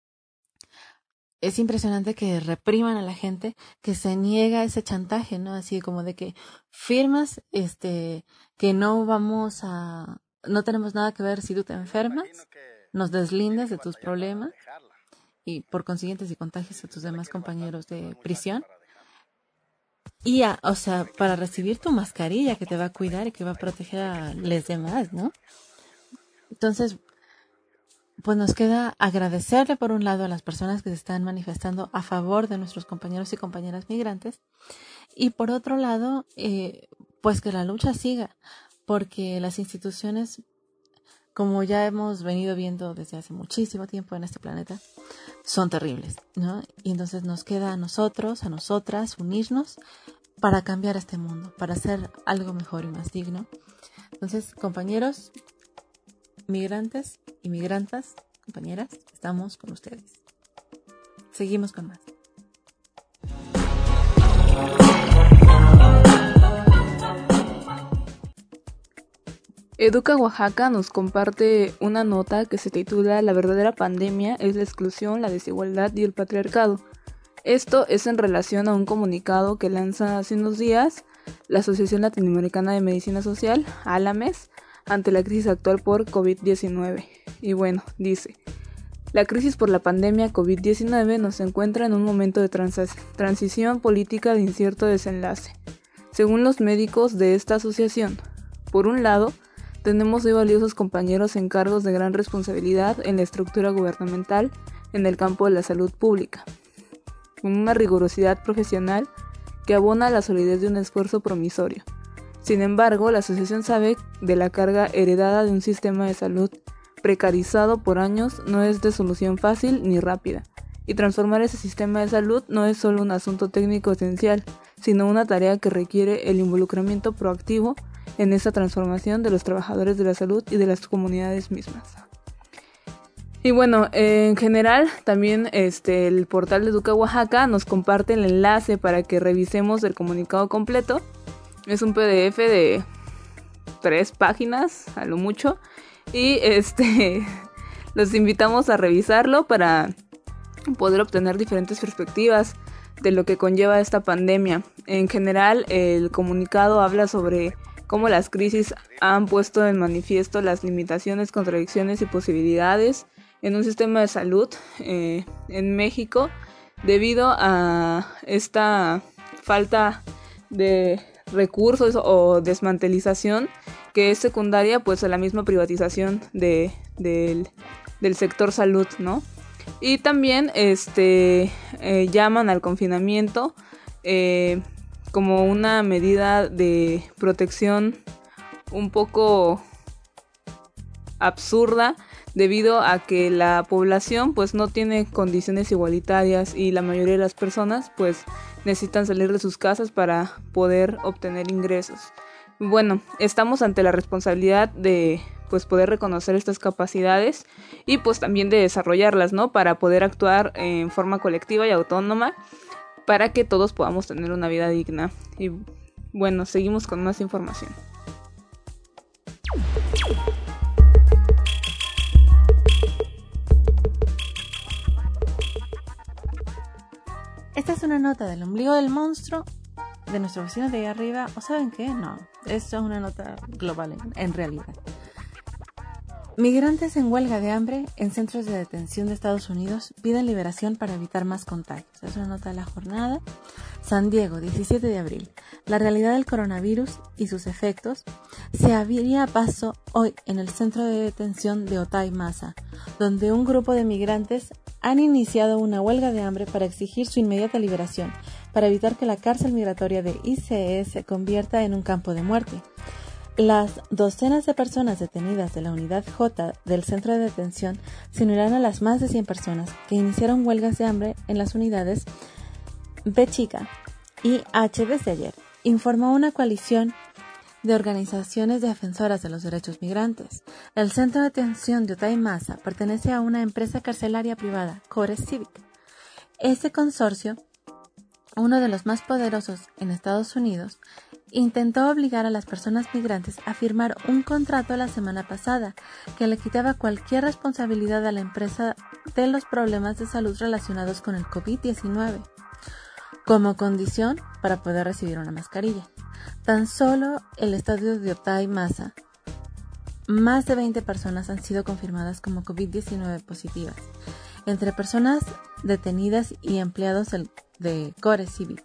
Es impresionante que repriman a la gente que se niega a ese chantaje, ¿no? Así como de que firmas este que no vamos a no tenemos nada que ver si tú te enfermas, nos deslindas de tus problemas y por consiguiente si contagias a tus demás compañeros de prisión. Y, a, o sea, para recibir tu mascarilla que te va a cuidar y que va a proteger a los demás, ¿no? Entonces, pues nos queda agradecerle por un lado a las personas que se están manifestando a favor de nuestros compañeros y compañeras migrantes y por otro lado, eh, pues que la lucha siga, porque las instituciones, como ya hemos venido viendo desde hace muchísimo tiempo en este planeta, son terribles, ¿no? Y entonces nos queda a nosotros, a nosotras, unirnos para cambiar este mundo, para hacer algo mejor y más digno. Entonces, compañeros, migrantes, inmigrantas, compañeras, estamos con ustedes. Seguimos con más. Educa Oaxaca nos comparte una nota que se titula La verdadera pandemia es la exclusión, la desigualdad y el patriarcado. Esto es en relación a un comunicado que lanza hace unos días la Asociación Latinoamericana de Medicina Social, ALAMES, ante la crisis actual por COVID diecinueve. Y bueno, dice: La crisis por la pandemia COVID diecinueve nos encuentra en un momento de trans- transición política de incierto desenlace. Según los médicos de esta asociación, por un lado, tenemos hoy valiosos compañeros en cargos de gran responsabilidad en la estructura gubernamental en el campo de la salud pública, con una rigurosidad profesional que abona la solidez de un esfuerzo promisorio. Sin embargo, la asociación sabe de la carga heredada de un sistema de salud precarizado por años no es de solución fácil ni rápida, y transformar ese sistema de salud no es solo un asunto técnico esencial, sino una tarea que requiere el involucramiento proactivo en esta transformación de los trabajadores de la salud y de las comunidades mismas. Y bueno, eh, en general también este, el portal de Educa Oaxaca nos comparte el enlace para que revisemos el comunicado completo. Es un P D F de tres páginas a lo mucho y este los invitamos a revisarlo para poder obtener diferentes perspectivas de lo que conlleva esta pandemia. En general, el comunicado habla sobre cómo las crisis han puesto en manifiesto las limitaciones, contradicciones y posibilidades en un sistema de salud eh, en México debido a esta falta de recursos o desmantelización que es secundaria pues a la misma privatización de, de, del sector salud, ¿no? Y también este eh, llaman al confinamiento eh, como una medida de protección un poco absurda debido a que la población pues no tiene condiciones igualitarias y la mayoría de las personas pues necesitan salir de sus casas para poder obtener ingresos. Bueno, estamos ante la responsabilidad de pues poder reconocer estas capacidades y pues también de desarrollarlas, ¿no? Para poder actuar en forma colectiva y autónoma para que todos podamos tener una vida digna. Y bueno, seguimos con más información. Esta es una nota del ombligo del monstruo de nuestro vecino de ahí arriba. ¿O saben qué? No, esto es una nota global en, en realidad. Migrantes en huelga de hambre en centros de detención de Estados Unidos piden liberación para evitar más contagios. Es una nota de La Jornada. San Diego, diecisiete de abril. La realidad del coronavirus y sus efectos se abría paso hoy en el centro de detención de Otay Masa, donde un grupo de migrantes han iniciado una huelga de hambre para exigir su inmediata liberación, para evitar que la cárcel migratoria de I C E se convierta en un campo de muerte. Las docenas de personas detenidas de la unidad J del centro de detención se unirán a las más de cien personas que iniciaron huelgas de hambre en las unidades B chica y H desde ayer, informó una coalición de organizaciones defensoras de los derechos migrantes. El centro de detención de Otay Masa pertenece a una empresa carcelaria privada, Core Civic. Este consorcio, uno de los más poderosos en Estados Unidos, intentó obligar a las personas migrantes a firmar un contrato la semana pasada que le quitaba cualquier responsabilidad a la empresa de los problemas de salud relacionados con el COVID diecinueve, como condición para poder recibir una mascarilla. Tan solo el estadio de Otay Masa, más de veinte personas han sido confirmadas como COVID diecinueve positivas, entre personas detenidas y empleados de Core Civic.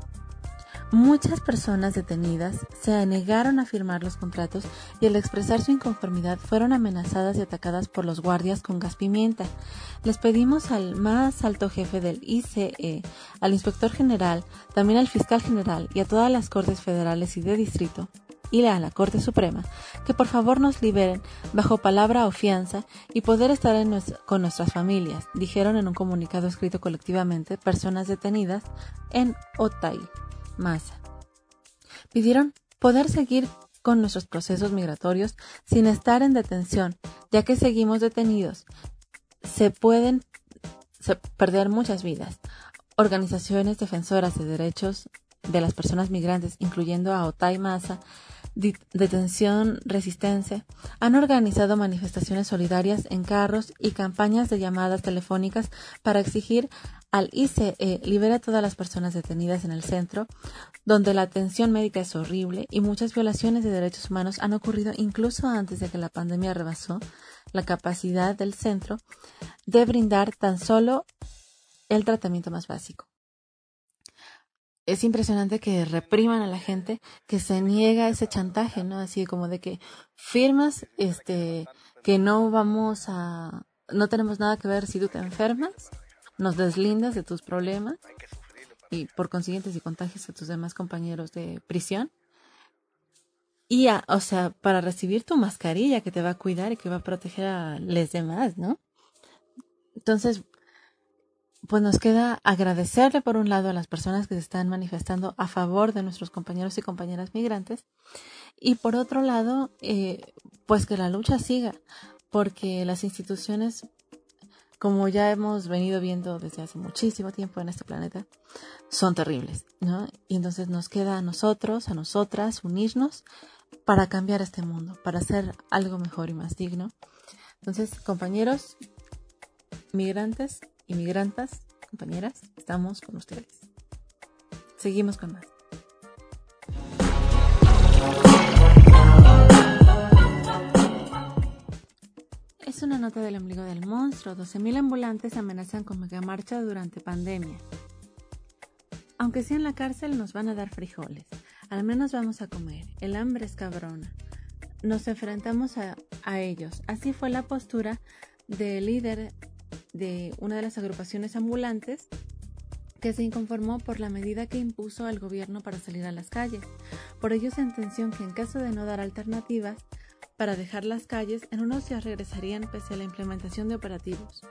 Muchas personas detenidas se negaron a firmar los contratos y al expresar su inconformidad fueron amenazadas y atacadas por los guardias con gas pimienta. Les pedimos al más alto jefe del I C E, al inspector general, también al fiscal general y a todas las cortes federales y de distrito y a la Corte Suprema que por favor nos liberen bajo palabra o fianza y poder estar en nuestra, con nuestras familias, dijeron en un comunicado escrito colectivamente personas detenidas en Otay Masa. Pidieron poder seguir con nuestros procesos migratorios sin estar en detención, ya que seguimos detenidos. Se pueden se perder muchas vidas. Organizaciones defensoras de derechos de las personas migrantes, incluyendo a Otay Masa, Detención Resistencia, han organizado manifestaciones solidarias en carros y campañas de llamadas telefónicas para exigir al I C E libere a todas las personas detenidas en el centro, donde la atención médica es horrible y muchas violaciones de derechos humanos han ocurrido incluso antes de que la pandemia rebasó la capacidad del centro de brindar tan solo el tratamiento más básico. Es impresionante que repriman a la gente, que se niega ese chantaje, ¿no? Así como de que firmas este que no vamos a, no tenemos nada que ver si tú te enfermas, nos deslindas de tus problemas y por consiguiente si contagias a tus demás compañeros de prisión. Y, a, o sea, para recibir tu mascarilla que te va a cuidar y que va a proteger a los demás, ¿no? Entonces, pues nos queda agradecerle por un lado a las personas que se están manifestando a favor de nuestros compañeros y compañeras migrantes y por otro lado, eh, pues que la lucha siga, porque las instituciones, como ya hemos venido viendo desde hace muchísimo tiempo en este planeta, son terribles, ¿no? Y entonces nos queda a nosotros, a nosotras, unirnos para cambiar este mundo, para hacer algo mejor y más digno. Entonces, compañeros, migrantes, inmigrantas, compañeras, estamos con ustedes. Seguimos con más. Es una nota del ombligo del monstruo. doce mil ambulantes amenazan con megamarcha durante pandemia. Aunque sea en la cárcel, nos van a dar frijoles. Al menos vamos a comer. El hambre es cabrona. Nos enfrentamos a, a ellos. Así fue la postura del líder de una de las agrupaciones ambulantes que se inconformó por la medida que impuso el gobierno para salir a las calles. Por ello sentenció que en caso de no dar alternativas para dejar las calles, en unos días regresarían pese a la implementación de operativos.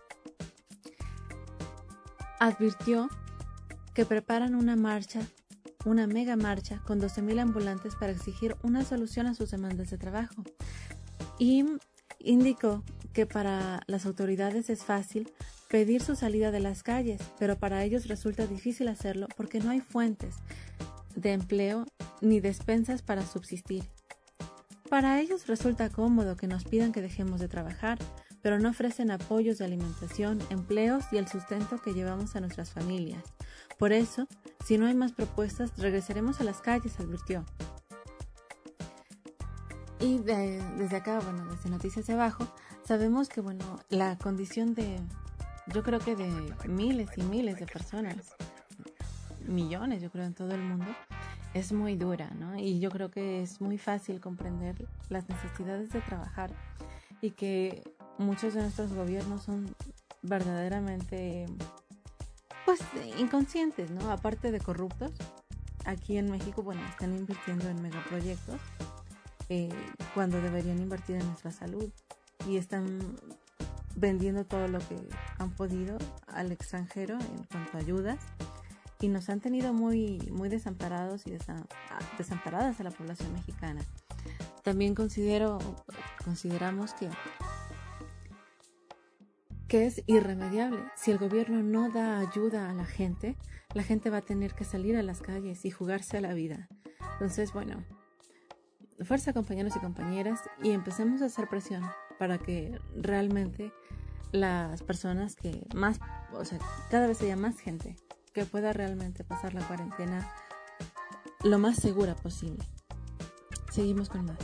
Advirtió que preparan una marcha, una mega marcha con doce mil ambulantes para exigir una solución a sus demandas de trabajo. Y indicó que para las autoridades es fácil pedir su salida de las calles, pero para ellos resulta difícil hacerlo porque no hay fuentes de empleo ni despensas para subsistir. Para ellos resulta cómodo que nos pidan que dejemos de trabajar, pero no ofrecen apoyos de alimentación, empleos y el sustento que llevamos a nuestras familias. Por eso, si no hay más propuestas, regresaremos a las calles, advirtió. Y de, desde acá, bueno, desde Noticias de Abajo, sabemos que, bueno, la condición de, yo creo que de miles y miles de personas, millones, yo creo, en todo el mundo, es muy dura, ¿no? Y yo creo que es muy fácil comprender las necesidades de trabajar y que muchos de nuestros gobiernos son verdaderamente, pues, inconscientes, ¿no? Aparte de corruptos, aquí en México, bueno, están invirtiendo en megaproyectos eh, cuando deberían invertir en nuestra salud y están vendiendo todo lo que han podido al extranjero en cuanto a ayudas y nos han tenido muy, muy desamparados y desa- desamparadas a la población mexicana. También considero, consideramos que, que es irremediable. Si el gobierno no da ayuda a la gente, la gente va a tener que salir a las calles y jugarse a la vida. Entonces, bueno, fuerza, compañeros y compañeras, y empecemos a hacer presión para que realmente las personas que más, o sea, cada vez haya más gente que pueda realmente pasar la cuarentena lo más segura posible. Seguimos con más.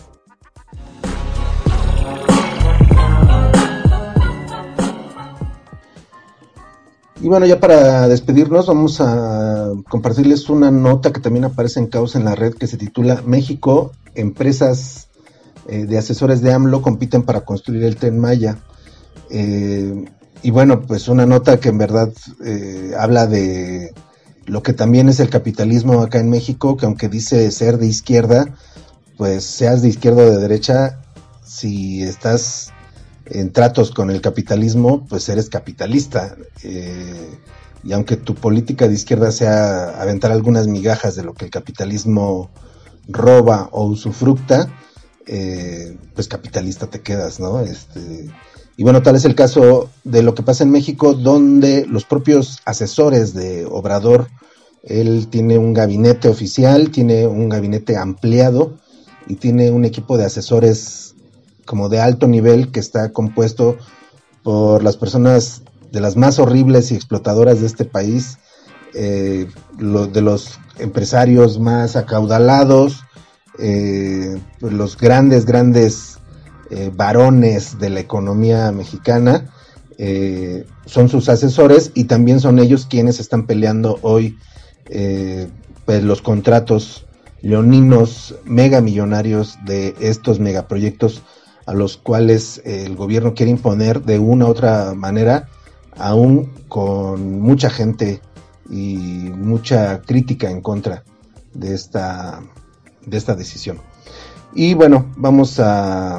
Y bueno, ya para despedirnos vamos a compartirles una nota que también aparece en Caos en la Red que se titula México, empresas eh, de asesores de AMLO compiten para construir el Tren Maya. Eh, y bueno, pues una nota que en verdad eh, habla de lo que también es el capitalismo acá en México, que aunque dice ser de izquierda, pues seas de izquierda o de derecha, si estás en tratos con el capitalismo, pues eres capitalista. Eh, y aunque tu política de izquierda sea aventar algunas migajas de lo que el capitalismo roba o usufructa, eh, pues capitalista te quedas, ¿no? Este, y bueno, tal es el caso de lo que pasa en México, donde los propios asesores de Obrador, él tiene un gabinete oficial, tiene un gabinete ampliado y tiene un equipo de asesores como de alto nivel que está compuesto por las personas de las más horribles y explotadoras de este país, eh, lo, de los empresarios más acaudalados, eh, los grandes, grandes eh, varones de la economía mexicana, eh, son sus asesores y también son ellos quienes están peleando hoy eh, pues los contratos leoninos megamillonarios de estos megaproyectos a los cuales eh, el gobierno quiere imponer de una u otra manera, aún con mucha gente y mucha crítica en contra de esta, de esta decisión. Y bueno, vamos a,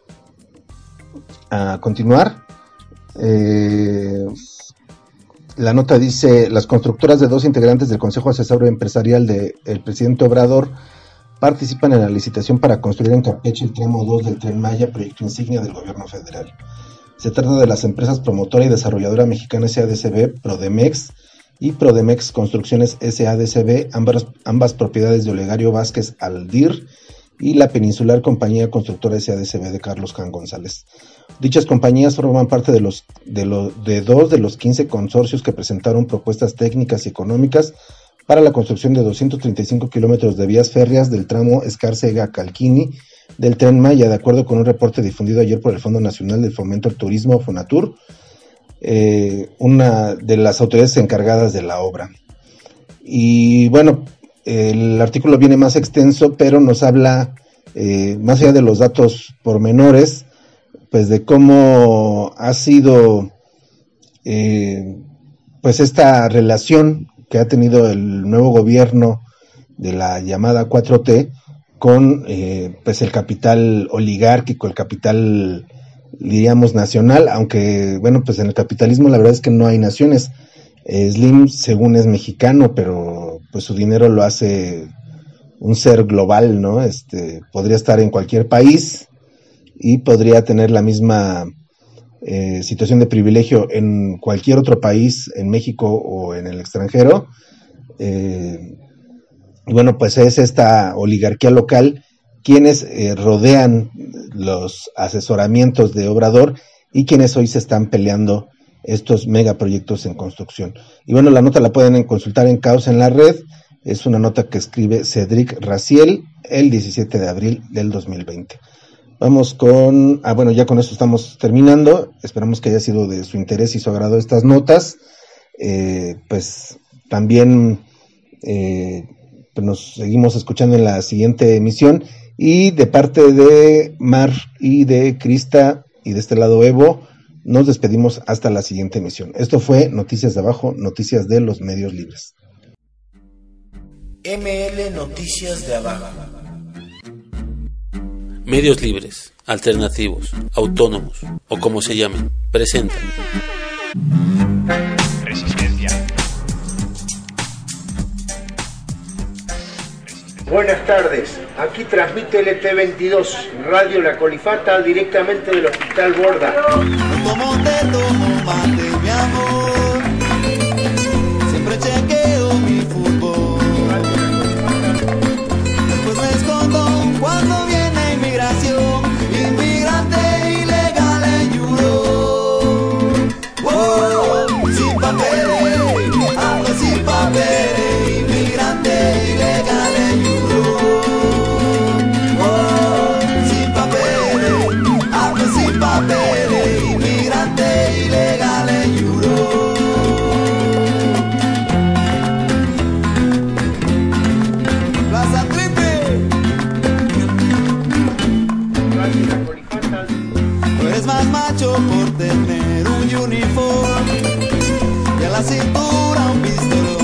a continuar. Eh, la nota dice: las constructoras de dos integrantes del Consejo Asesor Empresarial del presidente Obrador participan en la licitación para construir en Campeche el tramo dos del Tren Maya, proyecto insignia del gobierno federal. Se trata de las empresas promotora y desarrolladora mexicana S A D C B, Prodemex, y Prodemex Construcciones S A D C B, ambas, ambas propiedades de Olegario Vázquez Aldir, y la Peninsular Compañía Constructora S A D C B de Carlos Jan González. Dichas compañías forman parte de, los, de, lo, de dos de los quince consorcios que presentaron propuestas técnicas y económicas para la construcción de doscientos treinta y cinco kilómetros de vías férreas del tramo Escárcega-Calquini del Tren Maya, de acuerdo con un reporte difundido ayer por el Fondo Nacional del Fomento al Turismo, Fonatur, eh, una de las autoridades encargadas de la obra. Y bueno, el artículo viene más extenso, pero nos habla, eh, más allá de los datos pormenores, pues de cómo ha sido eh, pues esta relación que ha tenido el nuevo gobierno de la llamada cuatro T con eh, pues el capital oligárquico, el capital, diríamos, nacional, aunque bueno, pues en el capitalismo la verdad es que no hay naciones. eh, Slim según es mexicano, pero pues su dinero lo hace un ser global, ¿no? Este podría estar en cualquier país y podría tener la misma eh, situación de privilegio en cualquier otro país, en México o en el extranjero. Eh, bueno, pues es esta oligarquía local quienes eh, rodean los asesoramientos de Obrador y quienes hoy se están peleando estos megaproyectos en construcción. Y bueno, la nota la pueden consultar en Caos en la Red. Es una nota que escribe Cedric Raciel el diecisiete de abril del dos mil veinte. Vamos con, ah bueno, ya con esto estamos terminando, esperamos que haya sido de su interés y su agrado estas notas. Eh, pues también eh, pues nos seguimos escuchando en la siguiente emisión, y de parte de Mar y de Crista y de este lado Evo, nos despedimos hasta la siguiente emisión. Esto fue Noticias de Abajo, noticias de los medios libres. M L Noticias de Abajo. Medios libres, alternativos, autónomos o como se llamen, presentan Resistencia. Buenas tardes, aquí transmite L T veintidós, Radio La Colifata, directamente del Hospital Borda. Como te tomo mate, mi amor, siempre chequeo mi fútbol. Después me escondo cuando viene inmigración, inmigrante ilegal en Euro. Wow, sin papeles, ando sin papeles, inmigrante ilegal en Euro. Wow, sin papeles, ando sin papeles, inmigrante ilegal en Euro. Plaza Triple. Tú eres más macho por tener un uniforme y a la cintura un pistolón.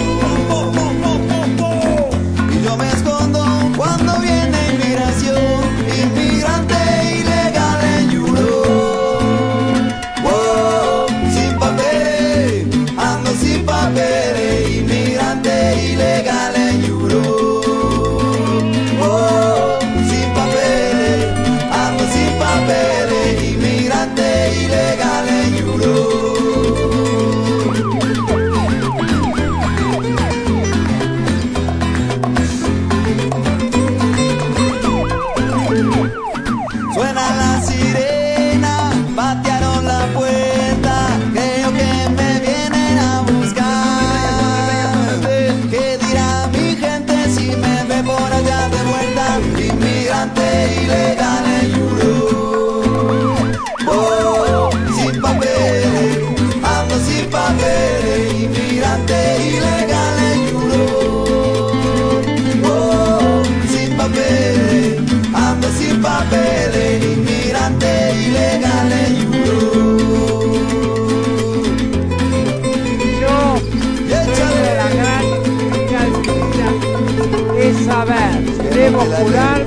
Y yo me escondo cuando viene inmigración, inmigrante ilegal en Euro. Wow, sin papel, ando sin papel, inmigrante ilegal en Euro. Wow, sin papel, ando sin papel, inmigrante ilegal en Euro.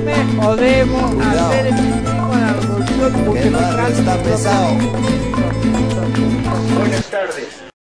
me podemos Cuidado. hacer efectivo la revolución Que el barrio está pesado. Buenas tardes.